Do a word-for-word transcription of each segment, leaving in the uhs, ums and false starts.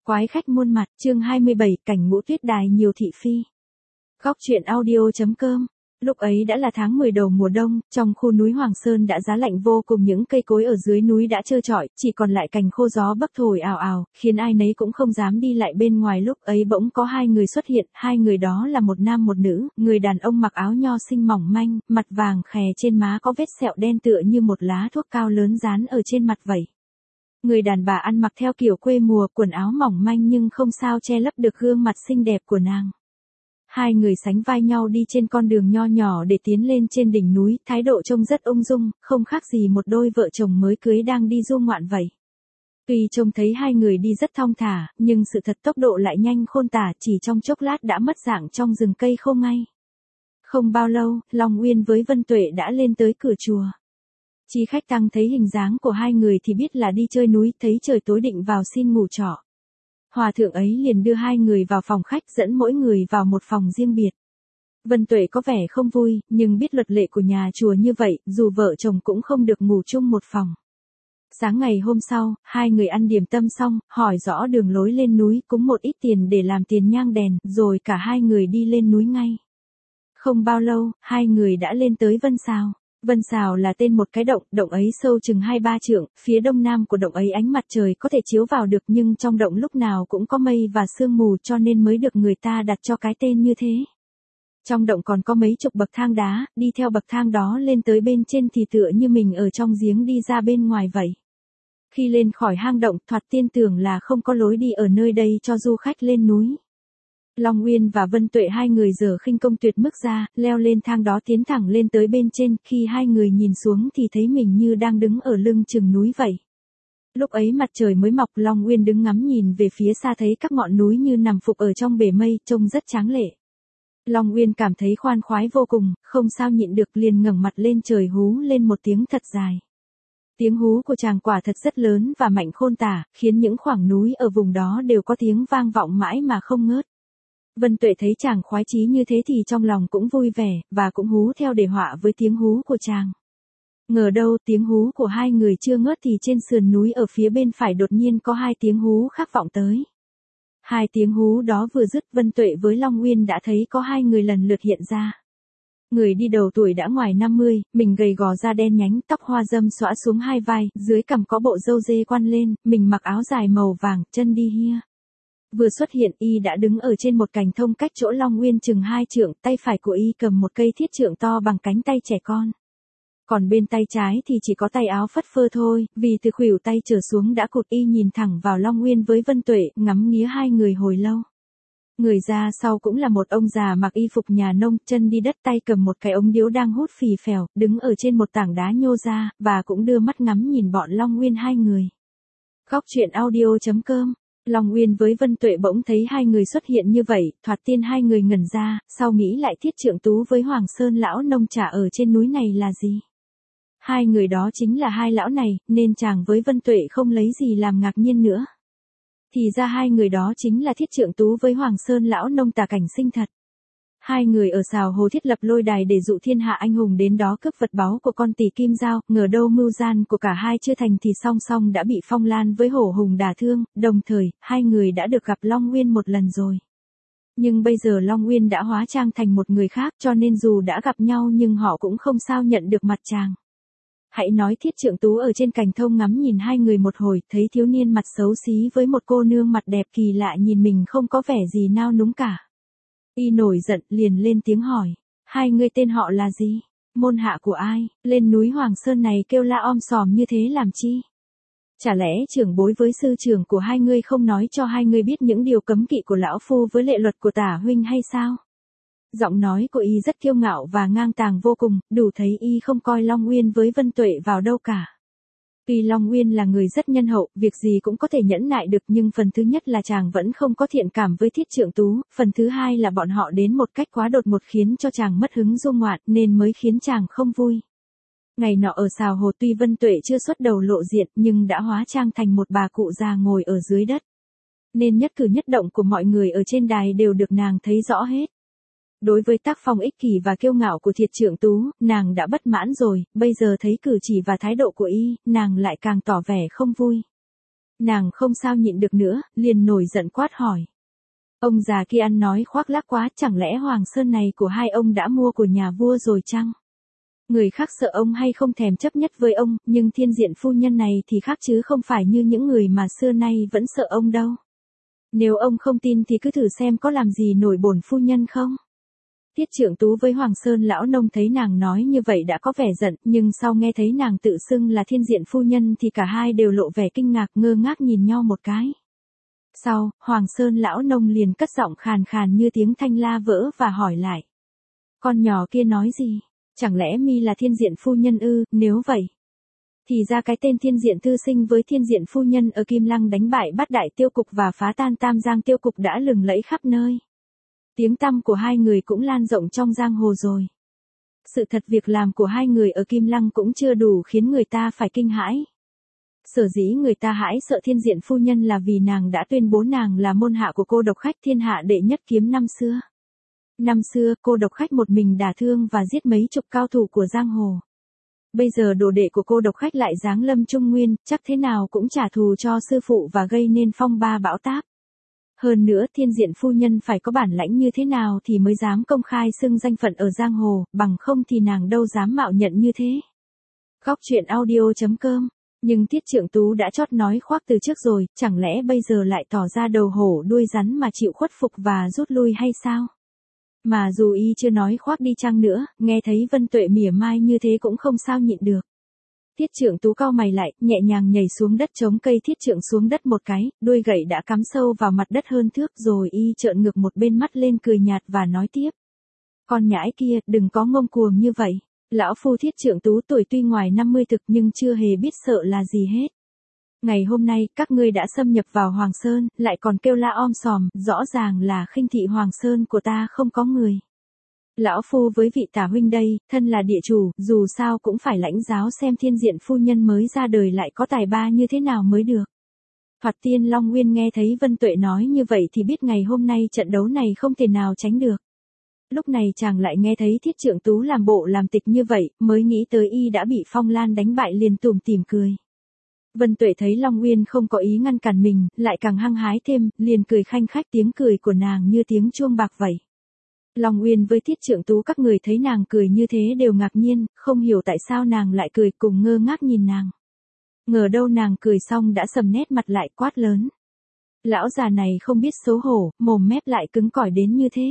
Quái khách muôn mặt, chương hai mươi bảy, cảnh ngũ tuyết đài nhiều thị phi. Góc truyện audio.com. Lúc ấy đã là tháng mười đầu mùa đông, trong khu núi Hoàng Sơn đã giá lạnh vô cùng, những cây cối ở dưới núi đã trơ trọi, chỉ còn lại cành khô gió bấc thổi ào ào, khiến ai nấy cũng không dám đi lại bên ngoài. Lúc ấy bỗng có hai người xuất hiện, hai người đó là một nam một nữ, người đàn ông mặc áo nho xinh mỏng manh, mặt vàng khè, trên má có vết sẹo đen tựa như một lá thuốc cao lớn dán ở trên mặt vậy. Người đàn bà ăn mặc theo kiểu quê mùa, quần áo mỏng manh nhưng không sao che lấp được gương mặt xinh đẹp của nàng. Hai người sánh vai nhau đi trên con đường nho nhỏ để tiến lên trên đỉnh núi, thái độ trông rất ung dung, không khác gì một đôi vợ chồng mới cưới đang đi du ngoạn vậy. Tuy trông thấy hai người đi rất thong thả, nhưng sự thật tốc độ lại nhanh khôn tả, chỉ trong chốc lát đã mất dạng trong rừng cây khô ngay. Không bao lâu, Long Uyên với Vân Tuệ đã lên tới cửa chùa. Chí khách tăng thấy hình dáng của hai người thì biết là đi chơi núi, thấy trời tối định vào xin ngủ trọ. Hòa thượng ấy liền đưa hai người vào phòng khách, dẫn mỗi người vào một phòng riêng biệt. Vân Tuệ có vẻ không vui, nhưng biết luật lệ của nhà chùa như vậy, dù vợ chồng cũng không được ngủ chung một phòng. Sáng ngày hôm sau, hai người ăn điểm tâm xong, hỏi rõ đường lối lên núi, cúng một ít tiền để làm tiền nhang đèn, rồi cả hai người đi lên núi ngay. Không bao lâu, hai người đã lên tới Vân Sào. Vân Sào là tên một cái động, động ấy sâu chừng hai ba trượng, phía đông nam của động ấy ánh mặt trời có thể chiếu vào được, nhưng trong động lúc nào cũng có mây và sương mù, cho nên mới được người ta đặt cho cái tên như thế. Trong động còn có mấy chục bậc thang đá, đi theo bậc thang đó lên tới bên trên thì tựa như mình ở trong giếng đi ra bên ngoài vậy. Khi lên khỏi hang động, thoạt tiên tưởng là không có lối đi ở nơi đây cho du khách lên núi. Long Uyên và Vân Tuệ hai người giờ khinh công tuyệt mức ra, leo lên thang đó tiến thẳng lên tới bên trên, khi hai người nhìn xuống thì thấy mình như đang đứng ở lưng chừng núi vậy. Lúc ấy mặt trời mới mọc, Long Uyên đứng ngắm nhìn về phía xa thấy các ngọn núi như nằm phục ở trong bể mây, trông rất tráng lệ. Long Uyên cảm thấy khoan khoái vô cùng, không sao nhịn được liền ngẩng mặt lên trời hú lên một tiếng thật dài. Tiếng hú của chàng quả thật rất lớn và mạnh khôn tả, khiến những khoảng núi ở vùng đó đều có tiếng vang vọng mãi mà không ngớt. Vân Tuệ thấy chàng khoái chí như thế thì trong lòng cũng vui vẻ, và cũng hú theo để họa với tiếng hú của chàng. Ngờ đâu tiếng hú của hai người chưa ngớt thì trên sườn núi ở phía bên phải đột nhiên có hai tiếng hú khác vọng tới. Hai tiếng hú đó vừa dứt, Vân Tuệ với Long Uyên đã thấy có hai người lần lượt hiện ra. Người đi đầu tuổi đã ngoài năm mươi, mình gầy gò da đen nhánh, tóc hoa râm xõa xuống hai vai, dưới cằm có bộ râu dê quăn lên, mình mặc áo dài màu vàng, chân đi hia. Vừa xuất hiện y đã đứng ở trên một cành thông cách chỗ Long Uyên chừng hai trượng, tay phải của y cầm một cây thiết trượng to bằng cánh tay trẻ con. Còn bên tay trái thì chỉ có tay áo phất phơ thôi, vì từ khuỷu tay trở xuống đã cụt. Y nhìn thẳng vào Long Uyên với Vân Tuệ, ngắm nghía hai người hồi lâu. Người ra sau cũng là một ông già mặc y phục nhà nông, chân đi đất, tay cầm một cái ống điếu đang hút phì phèo, đứng ở trên một tảng đá nhô ra, và cũng đưa mắt ngắm nhìn bọn Long Uyên hai người. Góc truyện audio.com. Long Uyên với Vân Tuệ bỗng thấy hai người xuất hiện như vậy, thoạt tiên hai người ngẩn ra, sau nghĩ lại Thiết Trượng Tú với Hoàng Sơn lão nông trả ở trên núi này là gì. Hai người đó chính là hai lão này, nên chàng với Vân Tuệ không lấy gì làm ngạc nhiên nữa. Thì ra hai người đó chính là Thiết Trượng Tú với Hoàng Sơn lão nông tả cảnh sinh thật. Hai người ở Sào Hồ thiết lập lôi đài để dụ thiên hạ anh hùng đến đó cướp vật báu của con tỷ Kim Dao, ngờ đâu mưu gian của cả hai chưa thành thì song song đã bị Phong Lan với Hổ Hùng đả thương, đồng thời, hai người đã được gặp Long Uyên một lần rồi. Nhưng bây giờ Long Uyên đã hóa trang thành một người khác, cho nên dù đã gặp nhau nhưng họ cũng không sao nhận được mặt chàng. Hãy nói Thiết Trượng Tú ở trên cành thông ngắm nhìn hai người một hồi, thấy thiếu niên mặt xấu xí với một cô nương mặt đẹp kỳ lạ nhìn mình không có vẻ gì nao núng cả. Y nổi giận liền lên tiếng hỏi, hai người tên họ là gì? Môn hạ của ai? Lên núi Hoàng Sơn này kêu la om sòm như thế làm chi? Chả lẽ trưởng bối với sư trưởng của hai người không nói cho hai người biết những điều cấm kỵ của lão phu với lệ luật của tả huynh hay sao? Giọng nói của y rất kiêu ngạo và ngang tàng vô cùng, đủ thấy y không coi Long Uyên với Vân Tuệ vào đâu cả. Tuy Long Uyên là người rất nhân hậu, việc gì cũng có thể nhẫn nại được, nhưng phần thứ nhất là chàng vẫn không có thiện cảm với Thiết Trượng Tú, phần thứ hai là bọn họ đến một cách quá đột ngột khiến cho chàng mất hứng du ngoạn, nên mới khiến chàng không vui. Ngày nọ ở Sào Hồ tuy Vân Tuệ chưa xuất đầu lộ diện nhưng đã hóa trang thành một bà cụ già ngồi ở dưới đất. Nên nhất cử nhất động của mọi người ở trên đài đều được nàng thấy rõ hết. Đối với tác phong ích kỷ và kiêu ngạo của Thiết Trượng Tú, nàng đã bất mãn rồi, bây giờ thấy cử chỉ và thái độ của y, nàng lại càng tỏ vẻ không vui. Nàng không sao nhịn được nữa, liền nổi giận quát hỏi. Ông già kia ăn nói khoác lác quá, chẳng lẽ Hoàng Sơn này của hai ông đã mua của nhà vua rồi chăng? Người khác sợ ông hay không thèm chấp nhất với ông, nhưng Thiên Diện phu nhân này thì khác chứ không phải như những người mà xưa nay vẫn sợ ông đâu. Nếu ông không tin thì cứ thử xem có làm gì nổi bổn phu nhân không? Tiết Trượng Tú với Hoàng Sơn lão nông thấy nàng nói như vậy đã có vẻ giận, nhưng sau nghe thấy nàng tự xưng là Thiên Diện phu nhân thì cả hai đều lộ vẻ kinh ngạc ngơ ngác nhìn nhau một cái. Sau, Hoàng Sơn lão nông liền cất giọng khàn khàn như tiếng thanh la vỡ và hỏi lại. Con nhỏ kia nói gì? Chẳng lẽ mi là Thiên Diện phu nhân ư? Nếu vậy thì ra cái tên Thiên Diện thư sinh với Thiên Diện phu nhân ở Kim Lăng đánh bại Bát Đại tiêu cục và phá tan Tam Giang tiêu cục đã lừng lẫy khắp nơi. Tiếng tăm của hai người cũng lan rộng trong giang hồ rồi. Sự thật việc làm của hai người ở Kim Lăng cũng chưa đủ khiến người ta phải kinh hãi. Sở dĩ người ta hãi sợ Thiên Diện phu nhân là vì nàng đã tuyên bố nàng là môn hạ của Cô Độc Khách thiên hạ đệ nhất kiếm năm xưa. Năm xưa, Cô Độc Khách một mình đả thương và giết mấy chục cao thủ của giang hồ. Bây giờ đồ đệ của Cô Độc Khách lại giáng lâm Trung Nguyên, chắc thế nào cũng trả thù cho sư phụ và gây nên phong ba bão táp. Hơn nữa Thiên Diện phu nhân phải có bản lãnh như thế nào thì mới dám công khai xưng danh phận ở giang hồ, bằng không thì nàng đâu dám mạo nhận như thế. Góc truyện audio chấm com. Nhưng Tiết Trượng Tú đã chót nói khoác từ trước rồi, chẳng lẽ bây giờ lại tỏ ra đầu hổ đuôi rắn mà chịu khuất phục và rút lui hay sao? Mà dù y chưa nói khoác đi chăng nữa, nghe thấy Vân Tuệ mỉa mai như thế cũng không sao nhịn được. Tiết Trượng Tú cau mày lại, nhẹ nhàng nhảy xuống đất chống cây thiết trượng xuống đất một cái, đuôi gậy đã cắm sâu vào mặt đất hơn thước rồi y trợn ngược một bên mắt lên cười nhạt và nói tiếp. Con nhãi kia, đừng có ngông cuồng như vậy. Lão phu Thiết Trượng Tú tuổi tuy ngoài năm mươi thực nhưng chưa hề biết sợ là gì hết. Ngày hôm nay, các ngươi đã xâm nhập vào Hoàng Sơn, lại còn kêu la om sòm, rõ ràng là khinh thị Hoàng Sơn của ta không có người. Lão phu với vị tả huynh đây, thân là địa chủ, dù sao cũng phải lãnh giáo xem Thiên Diện phu nhân mới ra đời lại có tài ba như thế nào mới được. Thoạt tiên Long Nguyên nghe thấy Vân Tuệ nói như vậy thì biết ngày hôm nay trận đấu này không thể nào tránh được. Lúc này chàng lại nghe thấy Thiết Trượng Tú làm bộ làm tịch như vậy, mới nghĩ tới y đã bị Phong Lan đánh bại liền tủm tỉm cười. Vân Tuệ thấy Long Nguyên không có ý ngăn cản mình, lại càng hăng hái thêm, liền cười khanh khách, tiếng cười của nàng như tiếng chuông bạc vậy. Long Nguyên với Thiết Trượng Tú các người thấy nàng cười như thế đều ngạc nhiên, không hiểu tại sao nàng lại cười, cùng ngơ ngác nhìn nàng. Ngờ đâu nàng cười xong đã sầm nét mặt lại quát lớn. Lão già này không biết xấu hổ, mồm mép lại cứng cỏi đến như thế.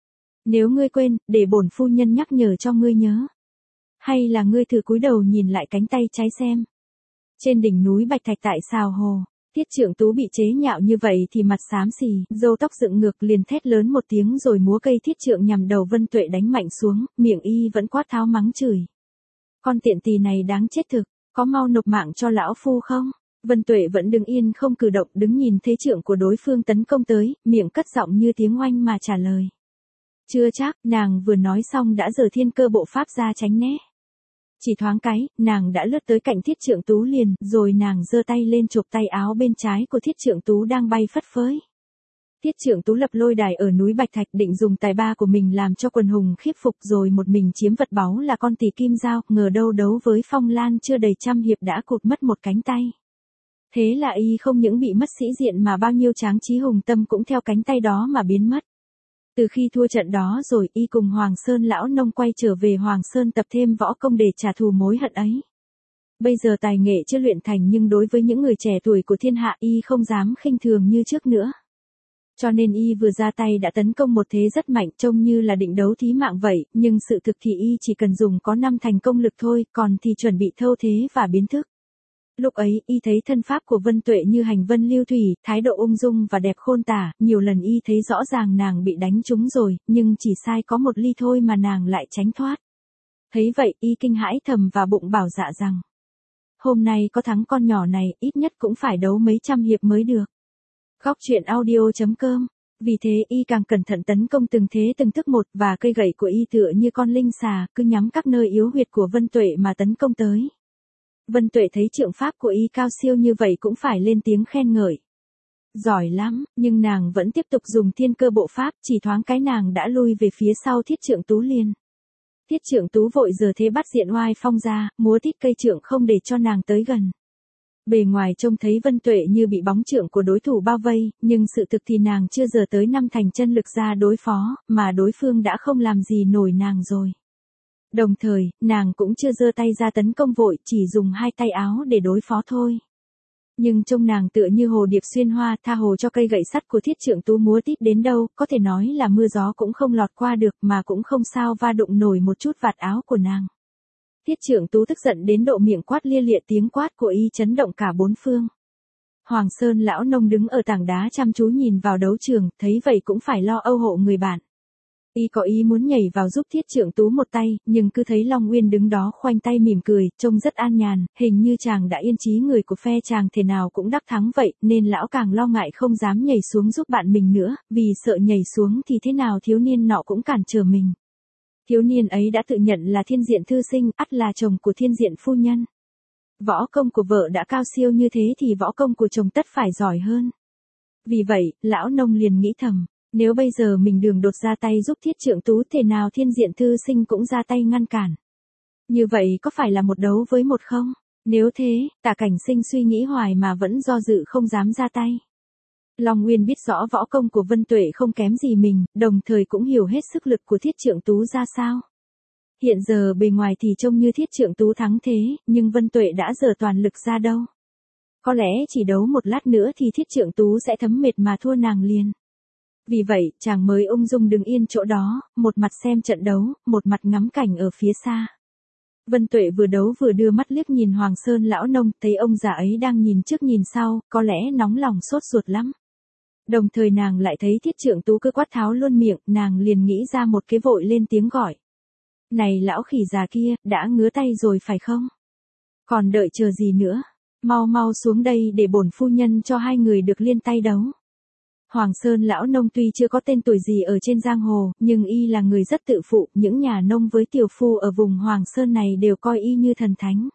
Nếu ngươi quên, để bổn phu nhân nhắc nhở cho ngươi nhớ. Hay là ngươi thử cúi đầu nhìn lại cánh tay trái xem. Trên đỉnh núi Bạch Thạch tại Sào Hồ, Tiết Trượng Tú bị chế nhạo như vậy thì mặt xám xì, râu tóc dựng ngược liền thét lớn một tiếng rồi múa cây thiết trượng nhằm đầu Vân Tuệ đánh mạnh xuống, miệng y vẫn quát tháo mắng chửi. Con tiện tỳ này đáng chết thực, có mau nộp mạng cho lão phu không? Vân Tuệ vẫn đứng yên không cử động, đứng nhìn thế trượng của đối phương tấn công tới, miệng cất giọng như tiếng oanh mà trả lời. Chưa chắc, nàng vừa nói xong đã giở thiên cơ bộ pháp ra tránh né. Chỉ thoáng cái, nàng đã lướt tới cạnh Thiết Trượng Tú liền, rồi nàng giơ tay lên chụp tay áo bên trái của Thiết Trượng Tú đang bay phất phới. Thiết Trượng Tú lập lôi đài ở núi Bạch Thạch định dùng tài ba của mình làm cho quần hùng khiếp phục rồi một mình chiếm vật báu là con tỷ kim dao, ngờ đâu đấu với Phong Lan chưa đầy trăm hiệp đã cụt mất một cánh tay. Thế là y không những bị mất sĩ diện mà bao nhiêu tráng trí hùng tâm cũng theo cánh tay đó mà biến mất. Từ khi thua trận đó rồi y cùng Hoàng Sơn lão nông quay trở về Hoàng Sơn tập thêm võ công để trả thù mối hận ấy. Bây giờ tài nghệ chưa luyện thành nhưng đối với những người trẻ tuổi của thiên hạ y không dám khinh thường như trước nữa. Cho nên y vừa ra tay đã tấn công một thế rất mạnh trông như là định đấu thí mạng vậy, nhưng sự thực thì y chỉ cần dùng có năm thành công lực thôi, còn thì chuẩn bị thâu thế và biến thức. Lúc ấy, y thấy thân pháp của Vân Tuệ như hành vân lưu thủy, thái độ ung dung và đẹp khôn tả, nhiều lần y thấy rõ ràng nàng bị đánh trúng rồi, nhưng chỉ sai có một ly thôi mà nàng lại tránh thoát. Thấy vậy, y kinh hãi thầm và bụng bảo dạ rằng, hôm nay có thắng con nhỏ này, ít nhất cũng phải đấu mấy trăm hiệp mới được. Góc truyện audio chấm com. Vì thế y càng cẩn thận tấn công từng thế từng thức một và cây gậy của y tựa như con linh xà, cứ nhắm các nơi yếu huyệt của Vân Tuệ mà tấn công tới. Vân Tuệ thấy trượng pháp của y cao siêu như vậy cũng phải lên tiếng khen ngợi. Giỏi lắm, nhưng nàng vẫn tiếp tục dùng thiên cơ bộ pháp, chỉ thoáng cái nàng đã lui về phía sau Thiết Trượng Tú liền. Thiết Trượng Tú vội giờ thế bắt diện oai phong ra, múa tít cây trượng không để cho nàng tới gần. Bề ngoài trông thấy Vân Tuệ như bị bóng trượng của đối thủ bao vây, nhưng sự thực thì nàng chưa giờ tới năm thành chân lực ra đối phó, mà đối phương đã không làm gì nổi nàng rồi. Đồng thời, nàng cũng chưa giơ tay ra tấn công vội, chỉ dùng hai tay áo để đối phó thôi. Nhưng trông nàng tựa như hồ điệp xuyên hoa, tha hồ cho cây gậy sắt của Thiết Trượng Tú múa tít đến đâu, có thể nói là mưa gió cũng không lọt qua được, mà cũng không sao va đụng nổi một chút vạt áo của nàng. Thiết Trượng Tú tức giận đến độ miệng quát lia lịa, tiếng quát của y chấn động cả bốn phương. Hoàng Sơn lão nông đứng ở tảng đá chăm chú nhìn vào đấu trường, thấy vậy cũng phải lo âu hộ người bạn. Y có ý muốn nhảy vào giúp Thiết Trượng Tú một tay, nhưng cứ thấy Long Uyên đứng đó khoanh tay mỉm cười, trông rất an nhàn, hình như chàng đã yên chí người của phe chàng thế nào cũng đắc thắng vậy, nên lão càng lo ngại không dám nhảy xuống giúp bạn mình nữa, vì sợ nhảy xuống thì thế nào thiếu niên nọ cũng cản trở mình. Thiếu niên ấy đã tự nhận là Thiên Diện thư sinh, ắt là chồng của Thiên Diện phu nhân. Võ công của vợ đã cao siêu như thế thì võ công của chồng tất phải giỏi hơn. Vì vậy, lão nông liền nghĩ thầm, nếu bây giờ mình đường đột ra tay giúp Thiết Trượng Tú thế nào Thiên Diện thư sinh cũng ra tay ngăn cản. Như vậy có phải là một đấu với một không? Nếu thế, Tả Cảnh Sinh suy nghĩ hoài mà vẫn do dự không dám ra tay. Long Nguyên biết rõ võ công của Vân Tuệ không kém gì mình, đồng thời cũng hiểu hết sức lực của Thiết Trượng Tú ra sao. Hiện giờ bề ngoài thì trông như Thiết Trượng Tú thắng thế, nhưng Vân Tuệ đã dở toàn lực ra đâu. Có lẽ chỉ đấu một lát nữa thì Thiết Trượng Tú sẽ thấm mệt mà thua nàng liền. Vì vậy, chàng mới ung dung đứng yên chỗ đó, một mặt xem trận đấu, một mặt ngắm cảnh ở phía xa. Vân Tuệ vừa đấu vừa đưa mắt liếc nhìn Hoàng Sơn lão nông, thấy ông già ấy đang nhìn trước nhìn sau, có lẽ nóng lòng sốt ruột lắm. Đồng thời nàng lại thấy Thiết Trượng Tú cứ quát tháo luôn miệng, nàng liền nghĩ ra một cái vội lên tiếng gọi. Này lão khỉ già kia, đã ngứa tay rồi phải không? Còn đợi chờ gì nữa? Mau mau xuống đây để bổn phu nhân cho hai người được liên tay đấu. Hoàng Sơn lão nông tuy chưa có tên tuổi gì ở trên giang hồ, nhưng y là người rất tự phụ, những nhà nông với tiểu phu ở vùng Hoàng Sơn này đều coi y như thần thánh.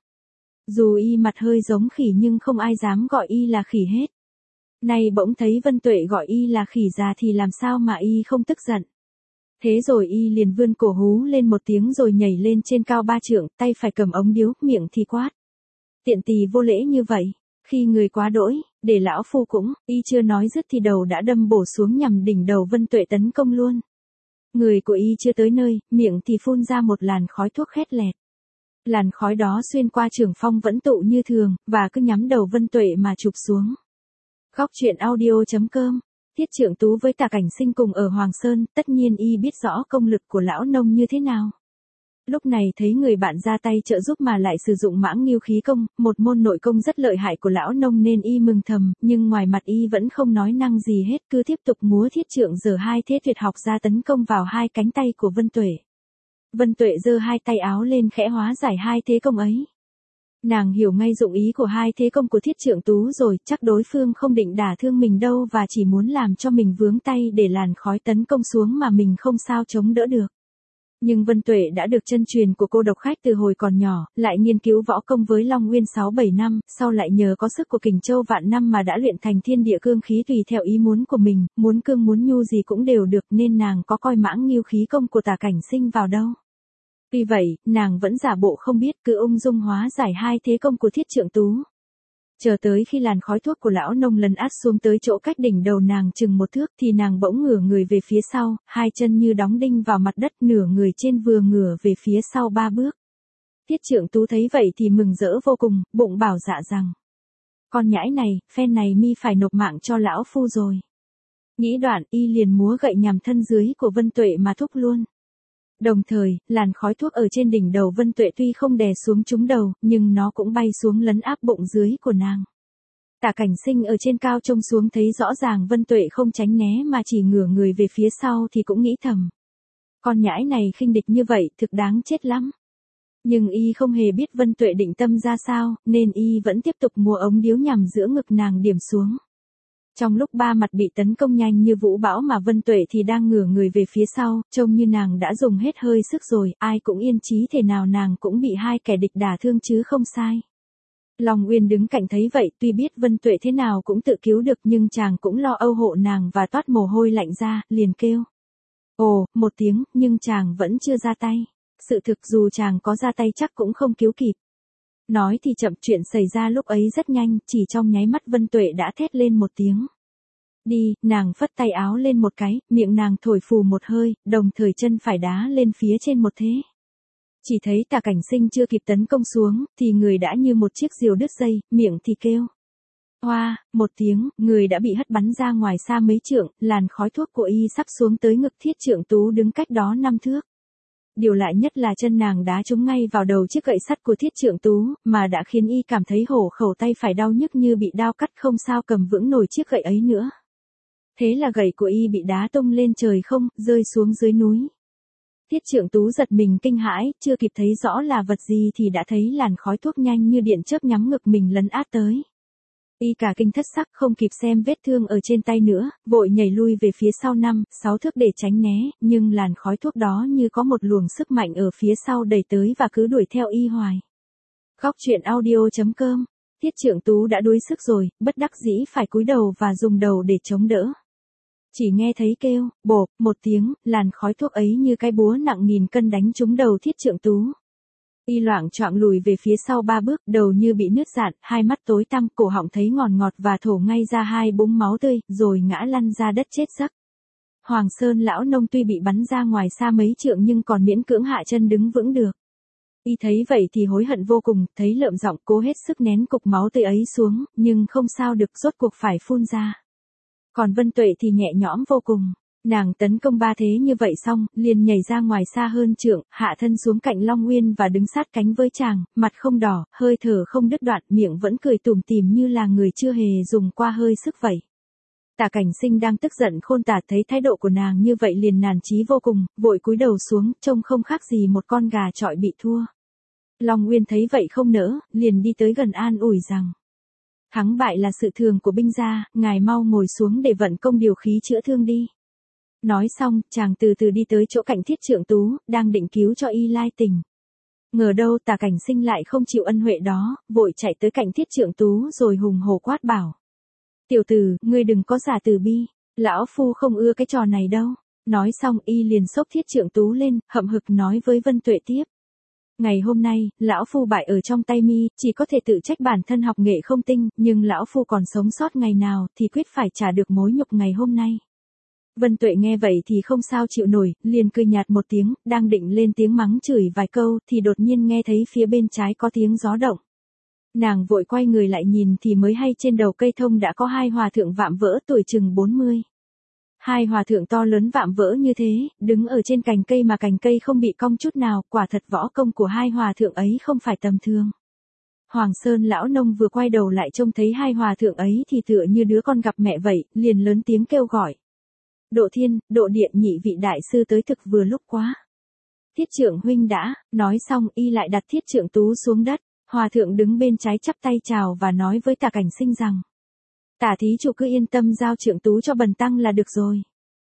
Dù y mặt hơi giống khỉ nhưng không ai dám gọi y là khỉ hết. Nay bỗng thấy Vân Tuệ gọi y là khỉ già thì làm sao mà y không tức giận. Thế rồi y liền vươn cổ hú lên một tiếng rồi nhảy lên trên cao ba trượng, tay phải cầm ống điếu, miệng thì quát. Tiện tỳ vô lễ như vậy, khi người quá đỗi, để lão phu cũng, y chưa nói dứt thì đầu đã đâm bổ xuống nhằm đỉnh đầu Vân Tuệ tấn công luôn. Người của y chưa tới nơi, miệng thì phun ra một làn khói thuốc khét lẹt. Làn khói đó xuyên qua trường phong vẫn tụ như thường, và cứ nhắm đầu Vân Tuệ mà chụp xuống. Góc truyện audio chấm com. Thiết Trượng Tú với Tả Cảnh Sinh cùng ở Hoàng Sơn, tất nhiên y biết rõ công lực của lão nông như thế nào. Lúc này thấy người bạn ra tay trợ giúp mà lại sử dụng Mãng Ngưu khí công, một môn nội công rất lợi hại của lão nông nên y mừng thầm, nhưng ngoài mặt y vẫn không nói năng gì hết, cứ tiếp tục múa thiết trượng giở hai thế tuyệt học ra tấn công vào hai cánh tay của Vân Tuệ. Vân Tuệ giơ hai tay áo lên khẽ hóa giải hai thế công ấy. Nàng hiểu ngay dụng ý của hai thế công của Thiết Trượng Tú rồi, chắc đối phương không định đả thương mình đâu và chỉ muốn làm cho mình vướng tay để làn khói tấn công xuống mà mình không sao chống đỡ được. Nhưng Vân Tuệ đã được chân truyền của cô độc khách từ hồi còn nhỏ, lại nghiên cứu võ công với Long Nguyên sáu bảy năm, sau lại nhờ có sức của Kình Châu vạn năm mà đã luyện thành thiên địa cương khí tùy theo ý muốn của mình, muốn cương muốn nhu gì cũng đều được nên nàng có coi Mãng Ngưu khí công của Tả Cảnh Sinh vào đâu. Vì vậy, nàng vẫn giả bộ không biết cứ ung dung hóa giải hai thế công của Thiết Trượng Tú. Chờ tới khi làn khói thuốc của lão nông lấn át xuống tới chỗ cách đỉnh đầu nàng chừng một thước thì nàng bỗng ngửa người về phía sau, hai chân như đóng đinh vào mặt đất, nửa người trên vừa ngửa về phía sau ba bước. Thiết Trượng Tú thấy vậy thì mừng rỡ vô cùng, bụng bảo dạ rằng. Con nhãi này, phen này mi phải nộp mạng cho lão phu rồi. Nghĩ đoạn y liền múa gậy nhằm thân dưới của Vân Tuệ mà thúc luôn. Đồng thời, làn khói thuốc ở trên đỉnh đầu Vân Tuệ tuy không đè xuống trúng đầu, nhưng nó cũng bay xuống lấn áp bụng dưới của nàng. Tả Cảnh Sinh ở trên cao trông xuống thấy rõ ràng Vân Tuệ không tránh né mà chỉ ngửa người về phía sau thì cũng nghĩ thầm. Con nhãi này khinh địch như vậy thực đáng chết lắm. Nhưng y không hề biết Vân Tuệ định tâm ra sao, nên y vẫn tiếp tục múa ống điếu nhằm giữa ngực nàng điểm xuống. Trong lúc ba mặt bị tấn công nhanh như vũ bão mà Vân Tuệ thì đang ngửa người về phía sau, trông như nàng đã dùng hết hơi sức rồi, ai cũng yên chí thể nào nàng cũng bị hai kẻ địch đả thương chứ không sai. Long Uyên đứng cạnh thấy vậy, tuy biết Vân Tuệ thế nào cũng tự cứu được nhưng chàng cũng lo âu hộ nàng và toát mồ hôi lạnh ra, liền kêu. Ồ, một tiếng, nhưng chàng vẫn chưa ra tay. Sự thực dù chàng có ra tay chắc cũng không cứu kịp. Nói thì chậm, chuyện xảy ra lúc ấy rất nhanh, chỉ trong nháy mắt Vân Tuệ đã thét lên một tiếng. Đi, nàng phất tay áo lên một cái, miệng nàng thổi phù một hơi, đồng thời chân phải đá lên phía trên một thế. Chỉ thấy Tả Cảnh Sinh chưa kịp tấn công xuống, thì người đã như một chiếc diều đứt dây, miệng thì kêu. Hoa, một tiếng, người đã bị hất bắn ra ngoài xa mấy trượng, làn khói thuốc của y sắp xuống tới ngực Thiết Trượng Tú đứng cách đó năm thước. Điều lạ nhất là chân nàng đá trúng ngay vào đầu chiếc gậy sắt của Thiết Trượng Tú, mà đã khiến y cảm thấy hổ khẩu tay phải đau nhức như bị đao cắt, không sao cầm vững nổi chiếc gậy ấy nữa. Thế là gậy của y bị đá tung lên trời không, rơi xuống dưới núi. Thiết Trượng Tú giật mình kinh hãi, chưa kịp thấy rõ là vật gì thì đã thấy làn khói thuốc nhanh như điện chớp nhắm ngực mình lấn át tới. Y cả kinh thất sắc, không kịp xem vết thương ở trên tay nữa, vội nhảy lui về phía sau năm, sáu thước để tránh né, nhưng làn khói thuốc đó như có một luồng sức mạnh ở phía sau đẩy tới và cứ đuổi theo y hoài. Góc truyện audio chấm com. Thiết Trượng Tú đã đuối sức rồi, bất đắc dĩ phải cúi đầu và dùng đầu để chống đỡ. Chỉ nghe thấy kêu, bộp, một tiếng, làn khói thuốc ấy như cái búa nặng nghìn cân đánh trúng đầu Thiết Trượng Tú. Y loạng choạng lùi về phía sau ba bước, đầu như bị nứt rạn, hai mắt tối tăm, cổ họng thấy ngọt ngọt và thổ ngay ra hai búng máu tươi, rồi ngã lăn ra đất chết giấc. Hoàng Sơn lão nông tuy bị bắn ra ngoài xa mấy trượng nhưng còn miễn cưỡng hạ chân đứng vững được. Y thấy vậy thì hối hận vô cùng, thấy lợm giọng cố hết sức nén cục máu tươi ấy xuống, nhưng không sao được, rốt cuộc phải phun ra. Còn Vân Tuệ thì nhẹ nhõm vô cùng. Nàng tấn công ba thế như vậy xong, liền nhảy ra ngoài xa hơn trượng, hạ thân xuống cạnh Long Nguyên và đứng sát cánh với chàng, mặt không đỏ, hơi thở không đứt đoạn, miệng vẫn cười tủm tỉm như là người chưa hề dùng qua hơi sức vậy. Tả Cảnh Sinh đang tức giận khôn tả thấy thái độ của nàng như vậy liền nản chí vô cùng, vội cúi đầu xuống, trông không khác gì một con gà chọi bị thua. Long Nguyên thấy vậy không nỡ, liền đi tới gần an ủi rằng. Thắng bại là sự thường của binh gia, ngài mau ngồi xuống để vận công điều khí chữa thương đi. Nói xong, chàng từ từ đi tới chỗ cạnh Thiết Trượng Tú, đang định cứu cho y lai tình. Ngờ đâu Tả Cảnh Sinh lại không chịu ân huệ đó, vội chạy tới cạnh Thiết Trượng Tú rồi hùng hổ quát bảo. Tiểu tử, ngươi đừng có giả từ bi, lão phu không ưa cái trò này đâu. Nói xong y liền xốc Thiết Trượng Tú lên, hậm hực nói với Vân Tuệ tiếp. Ngày hôm nay, lão phu bại ở trong tay mi, chỉ có thể tự trách bản thân học nghệ không tinh, nhưng lão phu còn sống sót ngày nào thì quyết phải trả được mối nhục ngày hôm nay. Vân Tuệ nghe vậy thì không sao chịu nổi, liền cười nhạt một tiếng, đang định lên tiếng mắng chửi vài câu thì đột nhiên nghe thấy phía bên trái có tiếng gió động. Nàng vội quay người lại nhìn thì mới hay trên đầu cây thông đã có hai hòa thượng vạm vỡ tuổi chừng bốn mươi. Hai hòa thượng to lớn vạm vỡ như thế, đứng ở trên cành cây mà cành cây không bị cong chút nào, quả thật võ công của hai hòa thượng ấy không phải tầm thường. Hoàng Sơn lão nông vừa quay đầu lại trông thấy hai hòa thượng ấy thì tựa như đứa con gặp mẹ vậy, liền lớn tiếng kêu gọi. Độ thiên, độ điện nhị vị đại sư tới thực vừa lúc quá. Thiết Trượng huynh đã, nói xong y lại đặt Thiết Trượng Tú xuống đất, hòa thượng đứng bên trái chắp tay chào và nói với Tả Cảnh Sinh rằng. Tả thí chủ cứ yên tâm giao Trượng Tú cho bần tăng là được rồi.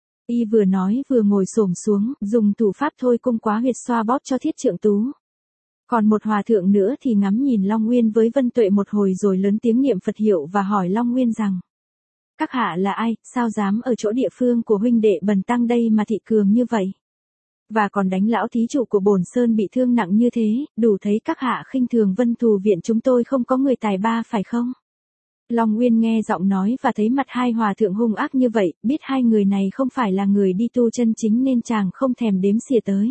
Y vừa nói vừa ngồi xổm xuống, dùng thủ pháp thôi cung quá huyệt xoa bóp cho Thiết Trượng Tú. Còn một hòa thượng nữa thì ngắm nhìn Long Nguyên với Vân Tuệ một hồi rồi lớn tiếng niệm Phật hiệu và hỏi Long Nguyên rằng. Các hạ là ai, sao dám ở chỗ địa phương của huynh đệ bần tăng đây mà thị cường như vậy? Và còn đánh lão thí chủ của Bổn Sơn bị thương nặng như thế, đủ thấy các hạ khinh thường Vân Thù viện chúng tôi không có người tài ba phải không? Long Nguyên nghe giọng nói và thấy mặt hai hòa thượng hung ác như vậy, biết hai người này không phải là người đi tu chân chính nên chàng không thèm đếm xỉa tới.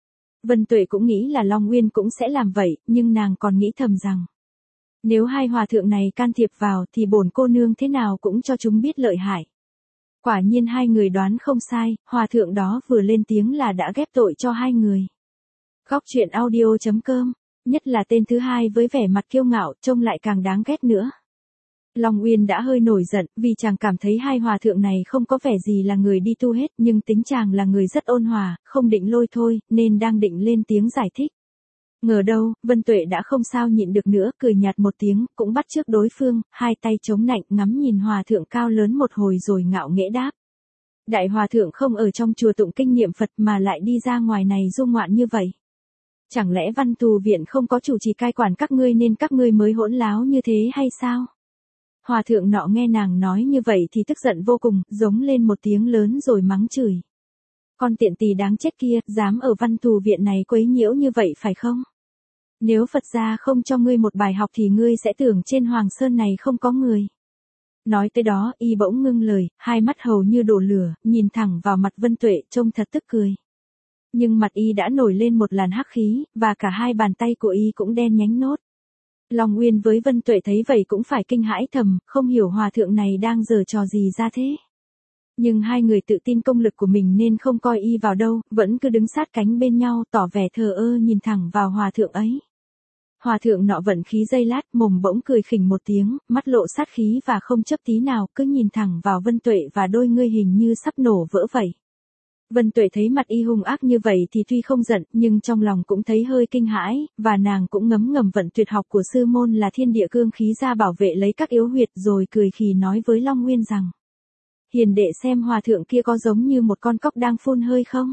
Vân Tuệ cũng nghĩ là Long Nguyên cũng sẽ làm vậy, nhưng nàng còn nghĩ thầm rằng. Nếu hai hòa thượng này can thiệp vào thì bổn cô nương thế nào cũng cho chúng biết lợi hại. Quả nhiên hai người đoán không sai, hòa thượng đó vừa lên tiếng là đã ghép tội cho hai người. Góc truyện audio chấm com, nhất là tên thứ hai với vẻ mặt kiêu ngạo trông lại càng đáng ghét nữa. Long Nguyên đã hơi nổi giận vì chàng cảm thấy hai hòa thượng này không có vẻ gì là người đi tu hết nhưng tính chàng là người rất ôn hòa, không định lôi thôi nên đang định lên tiếng giải thích. Ngờ đâu, Vân Tuệ đã không sao nhịn được nữa, cười nhạt một tiếng, cũng bắt chước đối phương, hai tay chống nạnh ngắm nhìn hòa thượng cao lớn một hồi rồi ngạo nghễ đáp. Đại hòa thượng không ở trong chùa tụng kinh niệm Phật mà lại đi ra ngoài này du ngoạn như vậy. Chẳng lẽ Văn Thù viện không có chủ trì cai quản các ngươi nên các ngươi mới hỗn láo như thế hay sao? Hòa thượng nọ nghe nàng nói như vậy thì tức giận vô cùng, giống lên một tiếng lớn rồi mắng chửi. Con tiện tỳ đáng chết kia, dám ở Văn Thù viện này quấy nhiễu như vậy phải không? Nếu Phật gia không cho ngươi một bài học thì ngươi sẽ tưởng trên Hoàng Sơn này không có người. Nói tới đó, y bỗng ngưng lời, hai mắt hầu như đổ lửa, nhìn thẳng vào mặt Vân Tuệ trông thật tức cười. Nhưng mặt y đã nổi lên một làn hắc khí, và cả hai bàn tay của y cũng đen nhánh nốt. Long Uyên với Vân Tuệ thấy vậy cũng phải kinh hãi thầm, không hiểu hòa thượng này đang giở trò gì ra thế. Nhưng hai người tự tin công lực của mình nên không coi y vào đâu, vẫn cứ đứng sát cánh bên nhau tỏ vẻ thờ ơ nhìn thẳng vào hòa thượng ấy. Hòa thượng nọ vận khí giây lát, mồm bỗng cười khỉnh một tiếng, mắt lộ sát khí và không chấp tí nào, cứ nhìn thẳng vào Vân Tuệ và đôi ngươi hình như sắp nổ vỡ vậy. Vân Tuệ thấy mặt y hung ác như vậy thì tuy không giận, nhưng trong lòng cũng thấy hơi kinh hãi, và nàng cũng ngấm ngầm vận tuyệt học của sư môn là thiên địa cương khí ra bảo vệ lấy các yếu huyệt, rồi cười khì nói với Long Nguyên rằng: Hiền đệ xem hòa thượng kia có giống như một con cóc đang phun hơi không?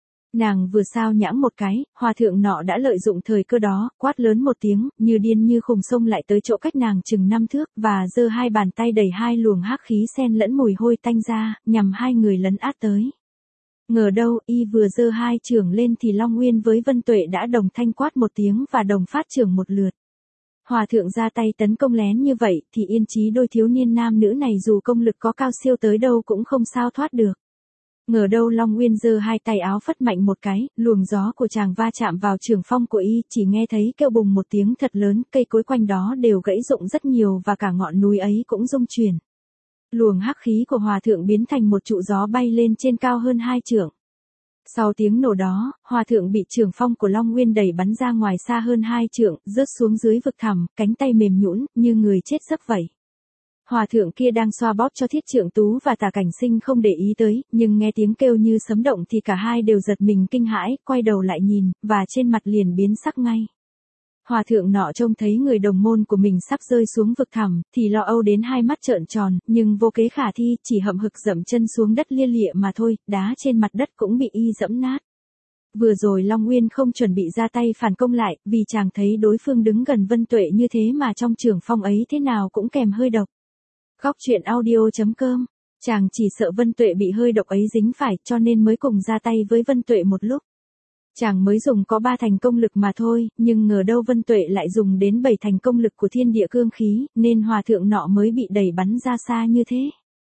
Nàng vừa sao nhãng một cái, hòa thượng nọ đã lợi dụng thời cơ đó, quát lớn một tiếng, như điên như khùng xông lại tới chỗ cách nàng chừng năm thước, và giơ hai bàn tay đẩy hai luồng hắc khí xen lẫn mùi hôi tanh ra, nhằm hai người lấn át tới. Ngờ đâu, y vừa giơ hai chưởng lên thì Long Nguyên với Vân Tuệ đã đồng thanh quát một tiếng và đồng phát chưởng một lượt. Hòa thượng ra tay tấn công lén như vậy thì yên chí đôi thiếu niên nam nữ này dù công lực có cao siêu tới đâu cũng không sao thoát được. Ngờ đâu Long Nguyên giơ hai tay áo phất mạnh một cái, luồng gió của chàng va chạm vào trường phong của y, chỉ nghe thấy kêu bùng một tiếng thật lớn, cây cối quanh đó đều gãy rụng rất nhiều và cả ngọn núi ấy cũng rung chuyển. Luồng hắc khí của hòa thượng biến thành một trụ gió bay lên trên cao hơn hai trượng. Sau tiếng nổ đó, hòa thượng bị trường phong của Long Nguyên đẩy bắn ra ngoài xa hơn hai trượng, rớt xuống dưới vực thẳm, cánh tay mềm nhũn như người chết giấc vậy. Hòa thượng kia đang xoa bóp cho Thiết Trượng Tú và Tả Cảnh Sinh không để ý tới, nhưng nghe tiếng kêu như sấm động thì cả hai đều giật mình kinh hãi, quay đầu lại nhìn, và trên mặt liền biến sắc ngay. Hòa thượng nọ trông thấy người đồng môn của mình sắp rơi xuống vực thẳm, thì lo âu đến hai mắt trợn tròn, nhưng vô kế khả thi, chỉ hậm hực dẫm chân xuống đất lia lịa mà thôi, đá trên mặt đất cũng bị y dẫm nát. Vừa rồi Long Nguyên không chuẩn bị ra tay phản công lại, vì chàng thấy đối phương đứng gần Vân Tuệ như thế mà trong trường phong ấy thế nào cũng kèm hơi độc. Góc truyện audio chấm com, chàng chỉ sợ Vân Tuệ bị hơi độc ấy dính phải cho nên mới cùng ra tay với Vân Tuệ một lúc. Chàng mới dùng có ba thành công lực mà thôi, nhưng ngờ đâu Vân Tuệ lại dùng đến bảy thành công lực của thiên địa cương khí, nên hòa thượng nọ mới bị đẩy bắn ra xa như thế.